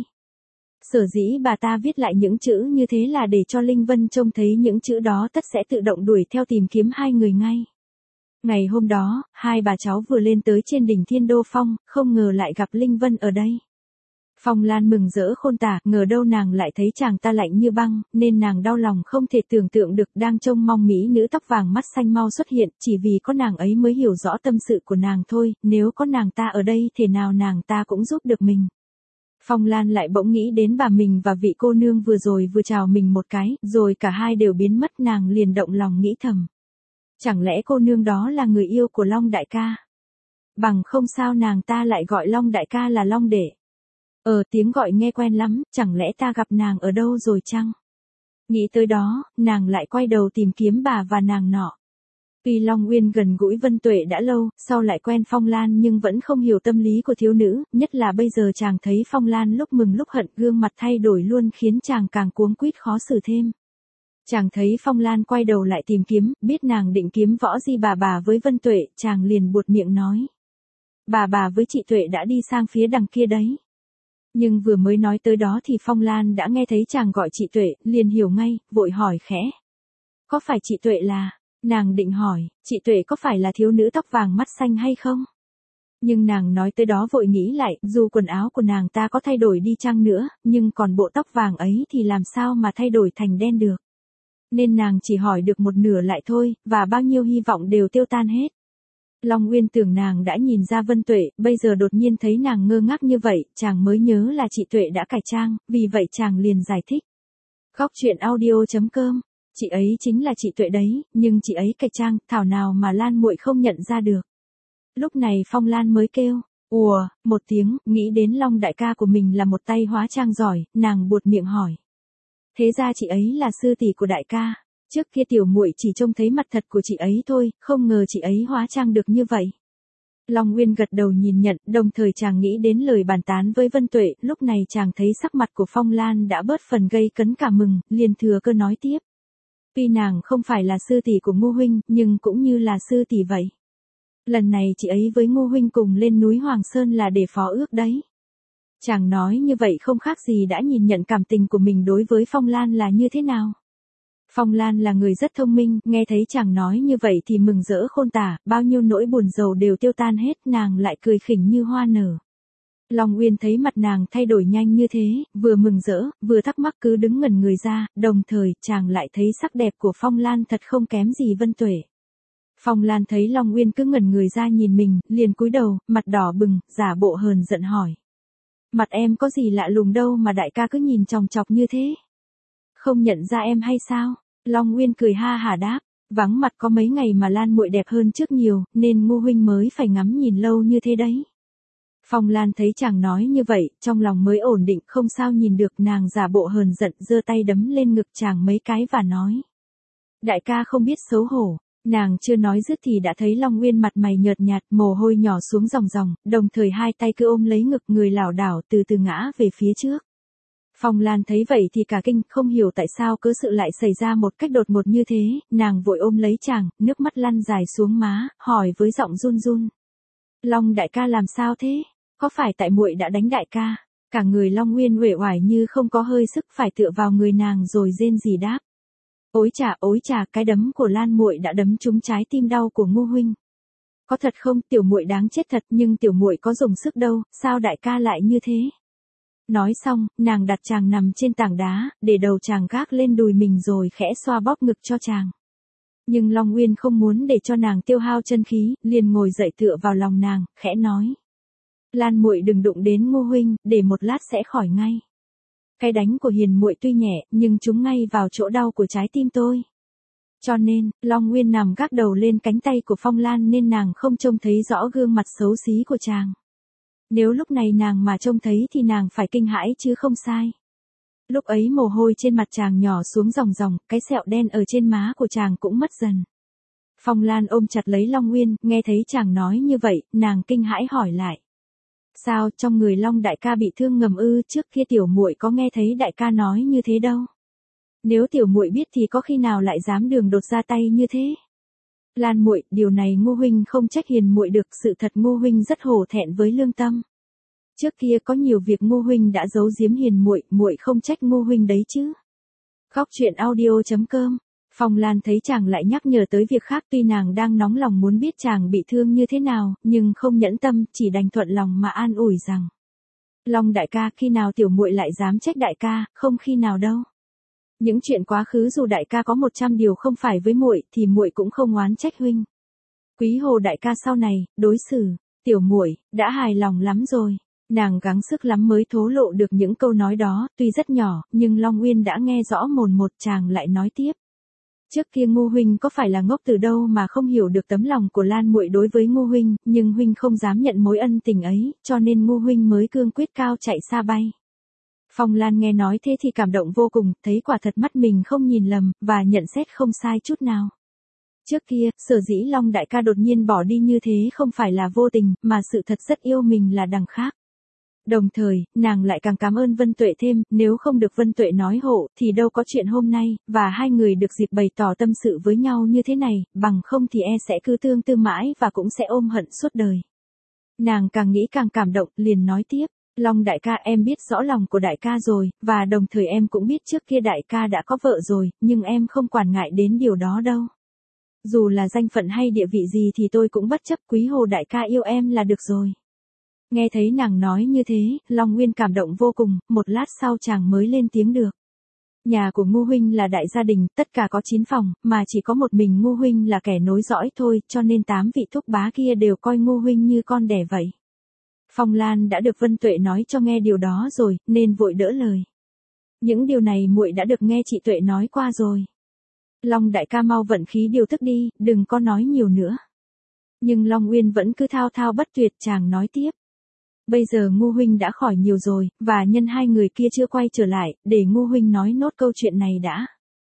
Sở dĩ bà ta viết lại những chữ như thế là để cho Linh Vân trông thấy những chữ đó tất sẽ tự động đuổi theo tìm kiếm hai người ngay. Ngày hôm đó, hai bà cháu vừa lên tới trên đỉnh Thiên Đô Phong, không ngờ lại gặp Linh Vân ở đây. Phong Lan mừng rỡ khôn tả, ngờ đâu nàng lại thấy chàng ta lạnh như băng, nên nàng đau lòng không thể tưởng tượng được, đang trông mong mỹ nữ tóc vàng mắt xanh mau xuất hiện, chỉ vì có nàng ấy mới hiểu rõ tâm sự của nàng thôi, nếu có nàng ta ở đây thể nào nàng ta cũng giúp được mình. Phong Lan lại bỗng nghĩ đến bà mình và vị cô nương vừa rồi vừa chào mình một cái, rồi cả hai đều biến mất, nàng liền động lòng nghĩ thầm. Chẳng lẽ cô nương đó là người yêu của Long đại ca? Bằng không sao nàng ta lại gọi Long đại ca là Long đệ. Ờ tiếng gọi nghe quen lắm, chẳng lẽ ta gặp nàng ở đâu rồi chăng? Nghĩ tới đó, nàng lại quay đầu tìm kiếm bà và nàng nọ. Tuy Long Uyên gần gũi Vân Tuệ đã lâu, sau lại quen Phong Lan nhưng vẫn không hiểu tâm lý của thiếu nữ, nhất là bây giờ chàng thấy Phong Lan lúc mừng lúc hận, gương mặt thay đổi luôn khiến chàng càng cuống quýt khó xử thêm. Chàng thấy Phong Lan quay đầu lại tìm kiếm, biết nàng định kiếm Võ Di bà bà với Vân Tuệ, chàng liền buột miệng nói. Bà bà với chị Tuệ đã đi sang phía đằng kia đấy. Nhưng vừa mới nói tới đó thì Phong Lan đã nghe thấy chàng gọi chị Tuệ, liền hiểu ngay, vội hỏi khẽ. Có phải chị Tuệ là... Nàng định hỏi, chị Tuệ có phải là thiếu nữ tóc vàng mắt xanh hay không? Nhưng nàng nói tới đó vội nghĩ lại, dù quần áo của nàng ta có thay đổi đi chăng nữa, nhưng còn bộ tóc vàng ấy thì làm sao mà thay đổi thành đen được. Nên nàng chỉ hỏi được một nửa lại thôi, và bao nhiêu hy vọng đều tiêu tan hết. Long Uyên tưởng nàng đã nhìn ra Vân Tuệ, bây giờ đột nhiên thấy nàng ngơ ngác như vậy, chàng mới nhớ là chị Tuệ đã cải trang, vì vậy chàng liền giải thích. Góc truyện audio chấm com Chị ấy chính là chị Tuệ đấy, nhưng chị ấy cải trang, thảo nào mà Lan muội không nhận ra được. Lúc này Phong Lan mới kêu, ùa, một tiếng, nghĩ đến Long đại ca của mình là một tay hóa trang giỏi, nàng buột miệng hỏi. Thế ra chị ấy là sư tỷ của đại ca, trước kia tiểu muội chỉ trông thấy mặt thật của chị ấy thôi, không ngờ chị ấy hóa trang được như vậy. Long Uyên gật đầu nhìn nhận, đồng thời chàng nghĩ đến lời bàn tán với Vân Tuệ, lúc này chàng thấy sắc mặt của Phong Lan đã bớt phần gây cấn cả mừng, liền thừa cơ nói tiếp. Tuy nàng không phải là sư tỷ của Ngô huynh, nhưng cũng như là sư tỷ vậy. Lần này chị ấy với Ngô huynh cùng lên núi Hoàng Sơn là để phó ước đấy. Chàng nói như vậy không khác gì đã nhìn nhận cảm tình của mình đối với Phong Lan là như thế nào. Phong Lan là người rất thông minh, nghe thấy chàng nói như vậy thì mừng rỡ khôn tả, bao nhiêu nỗi buồn rầu đều tiêu tan hết, nàng lại cười khỉnh như hoa nở. Long Uyên thấy mặt nàng thay đổi nhanh như thế, vừa mừng rỡ, vừa thắc mắc cứ đứng ngẩn người ra, đồng thời chàng lại thấy sắc đẹp của Phong Lan thật không kém gì Vân Tuệ. Phong Lan thấy Long Uyên cứ ngẩn người ra nhìn mình, liền cúi đầu, mặt đỏ bừng, giả bộ hờn giận hỏi. Mặt em có gì lạ lùng đâu mà đại ca cứ nhìn chòng chọc như thế? Không nhận ra em hay sao? Long Uyên cười ha hả đáp, vắng mặt có mấy ngày mà Lan muội đẹp hơn trước nhiều, nên Ngô huynh mới phải ngắm nhìn lâu như thế đấy. Phong Lan thấy chàng nói như vậy, trong lòng mới ổn định, không sao nhìn được, nàng giả bộ hờn giận, giơ tay đấm lên ngực chàng mấy cái và nói. Đại ca không biết xấu hổ. Nàng chưa nói dứt thì đã thấy Long Uyên mặt mày nhợt nhạt, mồ hôi nhỏ xuống ròng ròng, đồng thời hai tay cứ ôm lấy ngực, người lảo đảo từ từ ngã về phía trước. Phong Lan thấy vậy thì cả kinh, không hiểu tại sao cớ sự lại xảy ra một cách đột ngột như thế, nàng vội ôm lấy chàng, nước mắt lăn dài xuống má, hỏi với giọng run run. Long đại ca làm sao thế? Có phải tại muội đã đánh đại ca? Cả người Long Uyên uể oải như không có hơi sức, phải tựa vào người nàng rồi rên rỉ đáp. Ối chà, ối chà, cái đấm của Lan muội đã đấm trúng trái tim đau của Ngô huynh. Có thật không, tiểu muội đáng chết thật, nhưng tiểu muội có dùng sức đâu, sao đại ca lại như thế? Nói xong, nàng đặt chàng nằm trên tảng đá, để đầu chàng gác lên đùi mình rồi khẽ xoa bóp ngực cho chàng. Nhưng Long Uyên không muốn để cho nàng tiêu hao chân khí, liền ngồi dậy tựa vào lòng nàng, khẽ nói. Lan muội đừng đụng đến Ngô huynh, để một lát sẽ khỏi ngay. Cái đánh của hiền muội tuy nhẹ, nhưng trúng ngay vào chỗ đau của trái tim tôi. Cho nên, Long Nguyên nằm gác đầu lên cánh tay của Phong Lan nên nàng không trông thấy rõ gương mặt xấu xí của chàng. Nếu lúc này nàng mà trông thấy thì nàng phải kinh hãi chứ không sai. Lúc ấy mồ hôi trên mặt chàng nhỏ xuống ròng ròng, cái sẹo đen ở trên má của chàng cũng mất dần. Phong Lan ôm chặt lấy Long Nguyên, nghe thấy chàng nói như vậy, nàng kinh hãi hỏi lại. Sao, trong người Long đại ca bị thương ngầm ư? Trước kia tiểu muội có nghe thấy đại ca nói như thế đâu. Nếu tiểu muội biết thì có khi nào lại dám đường đột ra tay như thế? Lan muội, điều này Ngô huynh không trách hiền muội được, sự thật Ngô huynh rất hổ thẹn với lương tâm. Trước kia có nhiều việc Ngô huynh đã giấu giếm hiền muội, muội không trách Ngô huynh đấy chứ. Góc truyện audio chấm com. Phong Lan thấy chàng lại nhắc nhở tới việc khác, tuy nàng đang nóng lòng muốn biết chàng bị thương như thế nào, nhưng không nhẫn tâm, chỉ đành thuận lòng mà an ủi rằng: Long đại ca, khi nào tiểu muội lại dám trách đại ca, không khi nào đâu. Những chuyện quá khứ dù đại ca có một trăm điều không phải với muội thì muội cũng không oán trách huynh. Quý Hồ đại ca sau này đối xử tiểu muội đã hài lòng lắm rồi. Nàng gắng sức lắm mới thố lộ được những câu nói đó, tuy rất nhỏ, nhưng Long Nguyên đã nghe rõ mồn một. Chàng lại nói tiếp. Trước kia Ngô huynh có phải là ngốc từ đâu mà không hiểu được tấm lòng của Lan muội đối với Ngô huynh, nhưng huynh không dám nhận mối ân tình ấy, cho nên Ngô huynh mới cương quyết cao chạy xa bay. Phong Lan nghe nói thế thì cảm động vô cùng, thấy quả thật mắt mình không nhìn lầm, và nhận xét không sai chút nào. Trước kia, sở dĩ Long đại ca đột nhiên bỏ đi như thế không phải là vô tình, mà sự thật rất yêu mình là đằng khác. Đồng thời, nàng lại càng cảm ơn Vân Tuệ thêm, nếu không được Vân Tuệ nói hộ, thì đâu có chuyện hôm nay, và hai người được dịp bày tỏ tâm sự với nhau như thế này, bằng không thì e sẽ cứ tương tư mãi và cũng sẽ ôm hận suốt đời. Nàng càng nghĩ càng cảm động, liền nói tiếp. Long đại ca, em biết rõ lòng của đại ca rồi, và đồng thời em cũng biết trước kia đại ca đã có vợ rồi, nhưng em không quản ngại đến điều đó đâu. Dù là danh phận hay địa vị gì thì tôi cũng bất chấp, Quý Hồ đại ca yêu em là được rồi. Nghe thấy nàng nói như thế, Long Nguyên cảm động vô cùng, một lát sau chàng mới lên tiếng được. Nhà của Ngô huynh là đại gia đình, tất cả có chín phòng, mà chỉ có một mình Ngô huynh là kẻ nối dõi thôi, cho nên tám vị thúc bá kia đều coi Ngô huynh như con đẻ vậy. Phong Lan đã được Vân Tuệ nói cho nghe điều đó rồi, nên vội đỡ lời. Những điều này muội đã được nghe chị Tuệ nói qua rồi. Long đại ca mau vận khí điều tức đi, đừng có nói nhiều nữa. Nhưng Long Nguyên vẫn cứ thao thao bất tuyệt, chàng nói tiếp. Bây giờ Ngô huynh đã khỏi nhiều rồi, và nhân hai người kia chưa quay trở lại, để Ngô huynh nói nốt câu chuyện này đã.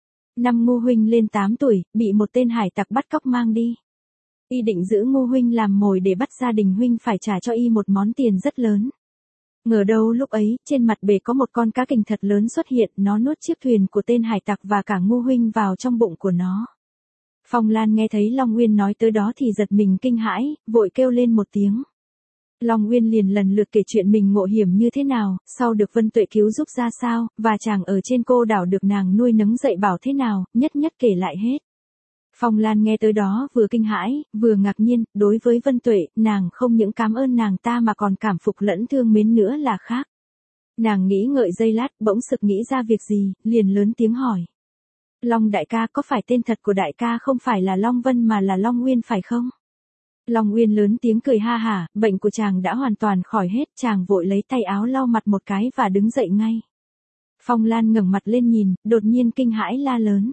Năm Ngô huynh lên tám tuổi, bị một tên hải tặc bắt cóc mang đi. Y định giữ Ngô huynh làm mồi để bắt gia đình huynh phải trả cho y một món tiền rất lớn. Ngờ đâu lúc ấy, trên mặt bể có một con cá kình thật lớn xuất hiện, nó nuốt chiếc thuyền của tên hải tặc và cả Ngô huynh vào trong bụng của nó. Phong Lan nghe thấy Long Nguyên nói tới đó thì giật mình kinh hãi, vội kêu lên một tiếng. Long Nguyên liền lần lượt kể chuyện mình ngộ hiểm như thế nào, sau được Vân Tuệ cứu giúp ra sao, và chàng ở trên cô đảo được nàng nuôi nấng dạy bảo thế nào, nhất nhất kể lại hết. Phong Lan nghe tới đó vừa kinh hãi, vừa ngạc nhiên, đối với Vân Tuệ, nàng không những cảm ơn nàng ta mà còn cảm phục lẫn thương mến nữa là khác. Nàng nghĩ ngợi giây lát, bỗng sực nghĩ ra việc gì, liền lớn tiếng hỏi. Long đại ca, có phải tên thật của đại ca không phải là Long Vân mà là Long Nguyên phải không? Long Nguyên lớn tiếng cười ha hả, bệnh của chàng đã hoàn toàn khỏi hết, chàng vội lấy tay áo lau mặt một cái và đứng dậy ngay. Phong Lan ngẩng mặt lên nhìn, đột nhiên kinh hãi la lớn.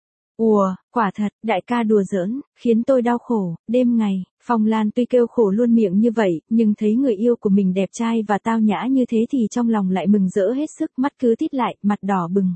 Ùa, quả thật, đại ca đùa giỡn, khiến tôi đau khổ, đêm ngày. Phong Lan tuy kêu khổ luôn miệng như vậy, nhưng thấy người yêu của mình đẹp trai và tao nhã như thế thì trong lòng lại mừng rỡ hết sức, mắt cứ tít lại, mặt đỏ bừng.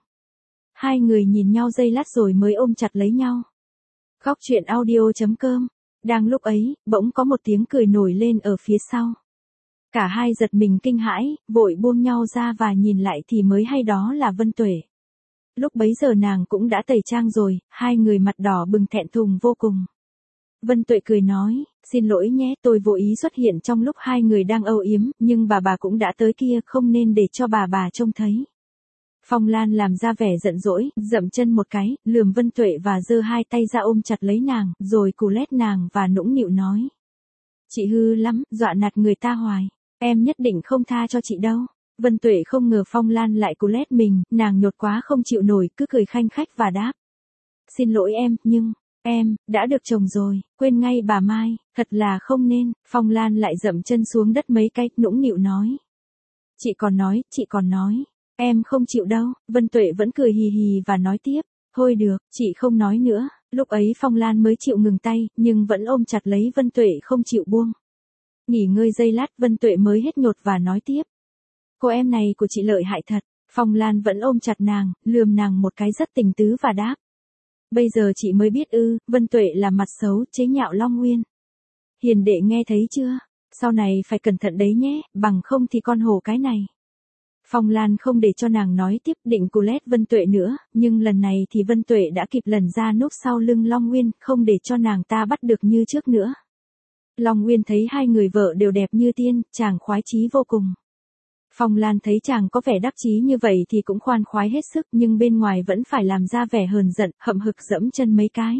Hai người nhìn nhau giây lát rồi mới ôm chặt lấy nhau. Góc truyện audio chấm com. Đang lúc ấy, bỗng có một tiếng cười nổi lên ở phía sau. Cả hai giật mình kinh hãi, vội buông nhau ra và nhìn lại thì mới hay đó là Vân Tuệ. Lúc bấy giờ nàng cũng đã tẩy trang rồi, hai người mặt đỏ bừng thẹn thùng vô cùng. Vân Tuệ cười nói, xin lỗi nhé, tôi vô ý xuất hiện trong lúc hai người đang âu yếm, nhưng bà bà cũng đã tới kia, không nên để cho bà bà trông thấy. Phong Lan làm ra vẻ giận dỗi, dậm chân một cái, lườm Vân Tuệ và giơ hai tay ra ôm chặt lấy nàng, rồi cù lét nàng và nũng nịu nói. Chị hư lắm, dọa nạt người ta hoài, em nhất định không tha cho chị đâu. Vân Tuệ không ngờ Phong Lan lại cù lét mình, nàng nhột quá không chịu nổi, cứ cười khanh khách và đáp. Xin lỗi em, nhưng, em, đã được chồng rồi, quên ngay bà Mai, thật là không nên. Phong Lan lại dậm chân xuống đất mấy cái, nũng nịu nói. Chị còn nói, chị còn nói. Em không chịu đâu. Vân Tuệ vẫn cười hì hì và nói tiếp. Thôi được, chị không nói nữa, Lúc ấy Phong Lan mới chịu ngừng tay, nhưng vẫn ôm chặt lấy Vân Tuệ không chịu buông. Nghỉ ngơi giây lát Vân Tuệ mới hết nhột và nói tiếp. Cô em này của chị lợi hại thật. Phong Lan vẫn ôm chặt nàng, lườm nàng một cái rất tình tứ và đáp. Bây giờ chị mới biết ư, Vân Tuệ là mặt xấu, chế nhạo Long Nguyên. Hiền đệ nghe thấy chưa? Sau này phải cẩn thận đấy nhé, bằng không thì con hổ cái này. Phong Lan không để cho nàng nói tiếp định cù lét Vân Tuệ nữa, nhưng lần này thì Vân Tuệ đã kịp lần ra núp sau lưng Long Nguyên, không để cho nàng ta bắt được như trước nữa. Long Nguyên thấy hai người vợ đều đẹp như tiên, chàng khoái chí vô cùng. Phong Lan thấy chàng có vẻ đắc chí như vậy thì cũng khoan khoái hết sức, nhưng bên ngoài vẫn phải làm ra vẻ hờn giận, hậm hực dẫm chân mấy cái.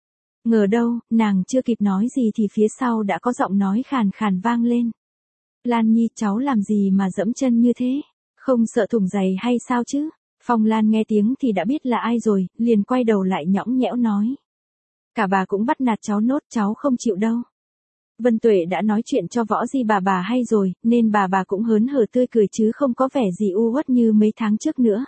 Ngờ đâu, nàng chưa kịp nói gì thì phía sau đã có giọng nói khàn khàn vang lên. Lan Nhi, cháu làm gì mà dẫm chân như thế? Không sợ thủng giày hay sao chứ? Phong Lan nghe tiếng thì đã biết là ai rồi, liền quay đầu lại nhõng nhẽo nói. Cả bà cũng bắt nạt cháu nốt, cháu không chịu đâu. Vân Tuệ đã nói chuyện cho Võ Di bà bà hay rồi, nên bà bà cũng hớn hở tươi cười chứ không có vẻ gì u uất như mấy tháng trước nữa.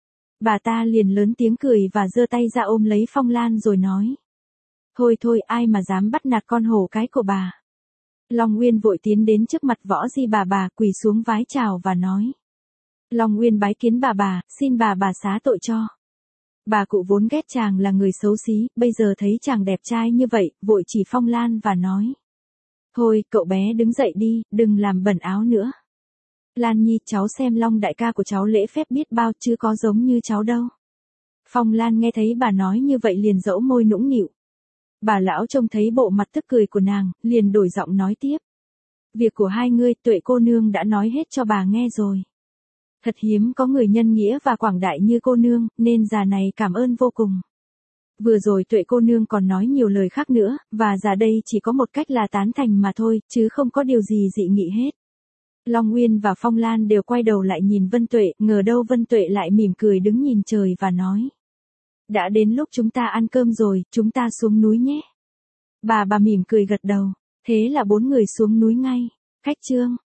Bà ta liền lớn tiếng cười và giơ tay ra ôm lấy Phong Lan rồi nói. Thôi thôi, ai mà dám bắt nạt con hổ cái của bà. Long Nguyên vội tiến đến trước mặt Võ Di bà bà, quỳ xuống vái chào và nói. Long Nguyên bái kiến bà bà, xin bà bà xá tội cho. Bà cụ vốn ghét chàng là người xấu xí, bây giờ thấy chàng đẹp trai như vậy, vội chỉ Phong Lan và nói. Thôi, cậu bé đứng dậy đi, đừng làm bẩn áo nữa. Lan Nhi, cháu xem Long đại ca của cháu lễ phép biết bao chứ có giống như cháu đâu. Phong Lan nghe thấy bà nói như vậy liền dẫu môi nũng nịu. Bà lão trông thấy bộ mặt tức cười của nàng, liền đổi giọng nói tiếp. Việc của hai ngươi, Tuệ cô nương đã nói hết cho bà nghe rồi. Thật hiếm có người nhân nghĩa và quảng đại như cô nương, nên già này cảm ơn vô cùng. Vừa rồi Tuệ cô nương còn nói nhiều lời khác nữa, và già đây chỉ có một cách là tán thành mà thôi, chứ không có điều gì dị nghị hết. Long Nguyên và Phong Lan đều quay đầu lại nhìn Vân Tuệ, ngờ đâu Vân Tuệ lại mỉm cười đứng nhìn trời và nói. Đã đến lúc chúng ta ăn cơm rồi, chúng ta xuống núi nhé. Bà bà mỉm cười gật đầu, thế là bốn người xuống núi ngay. Khách chương.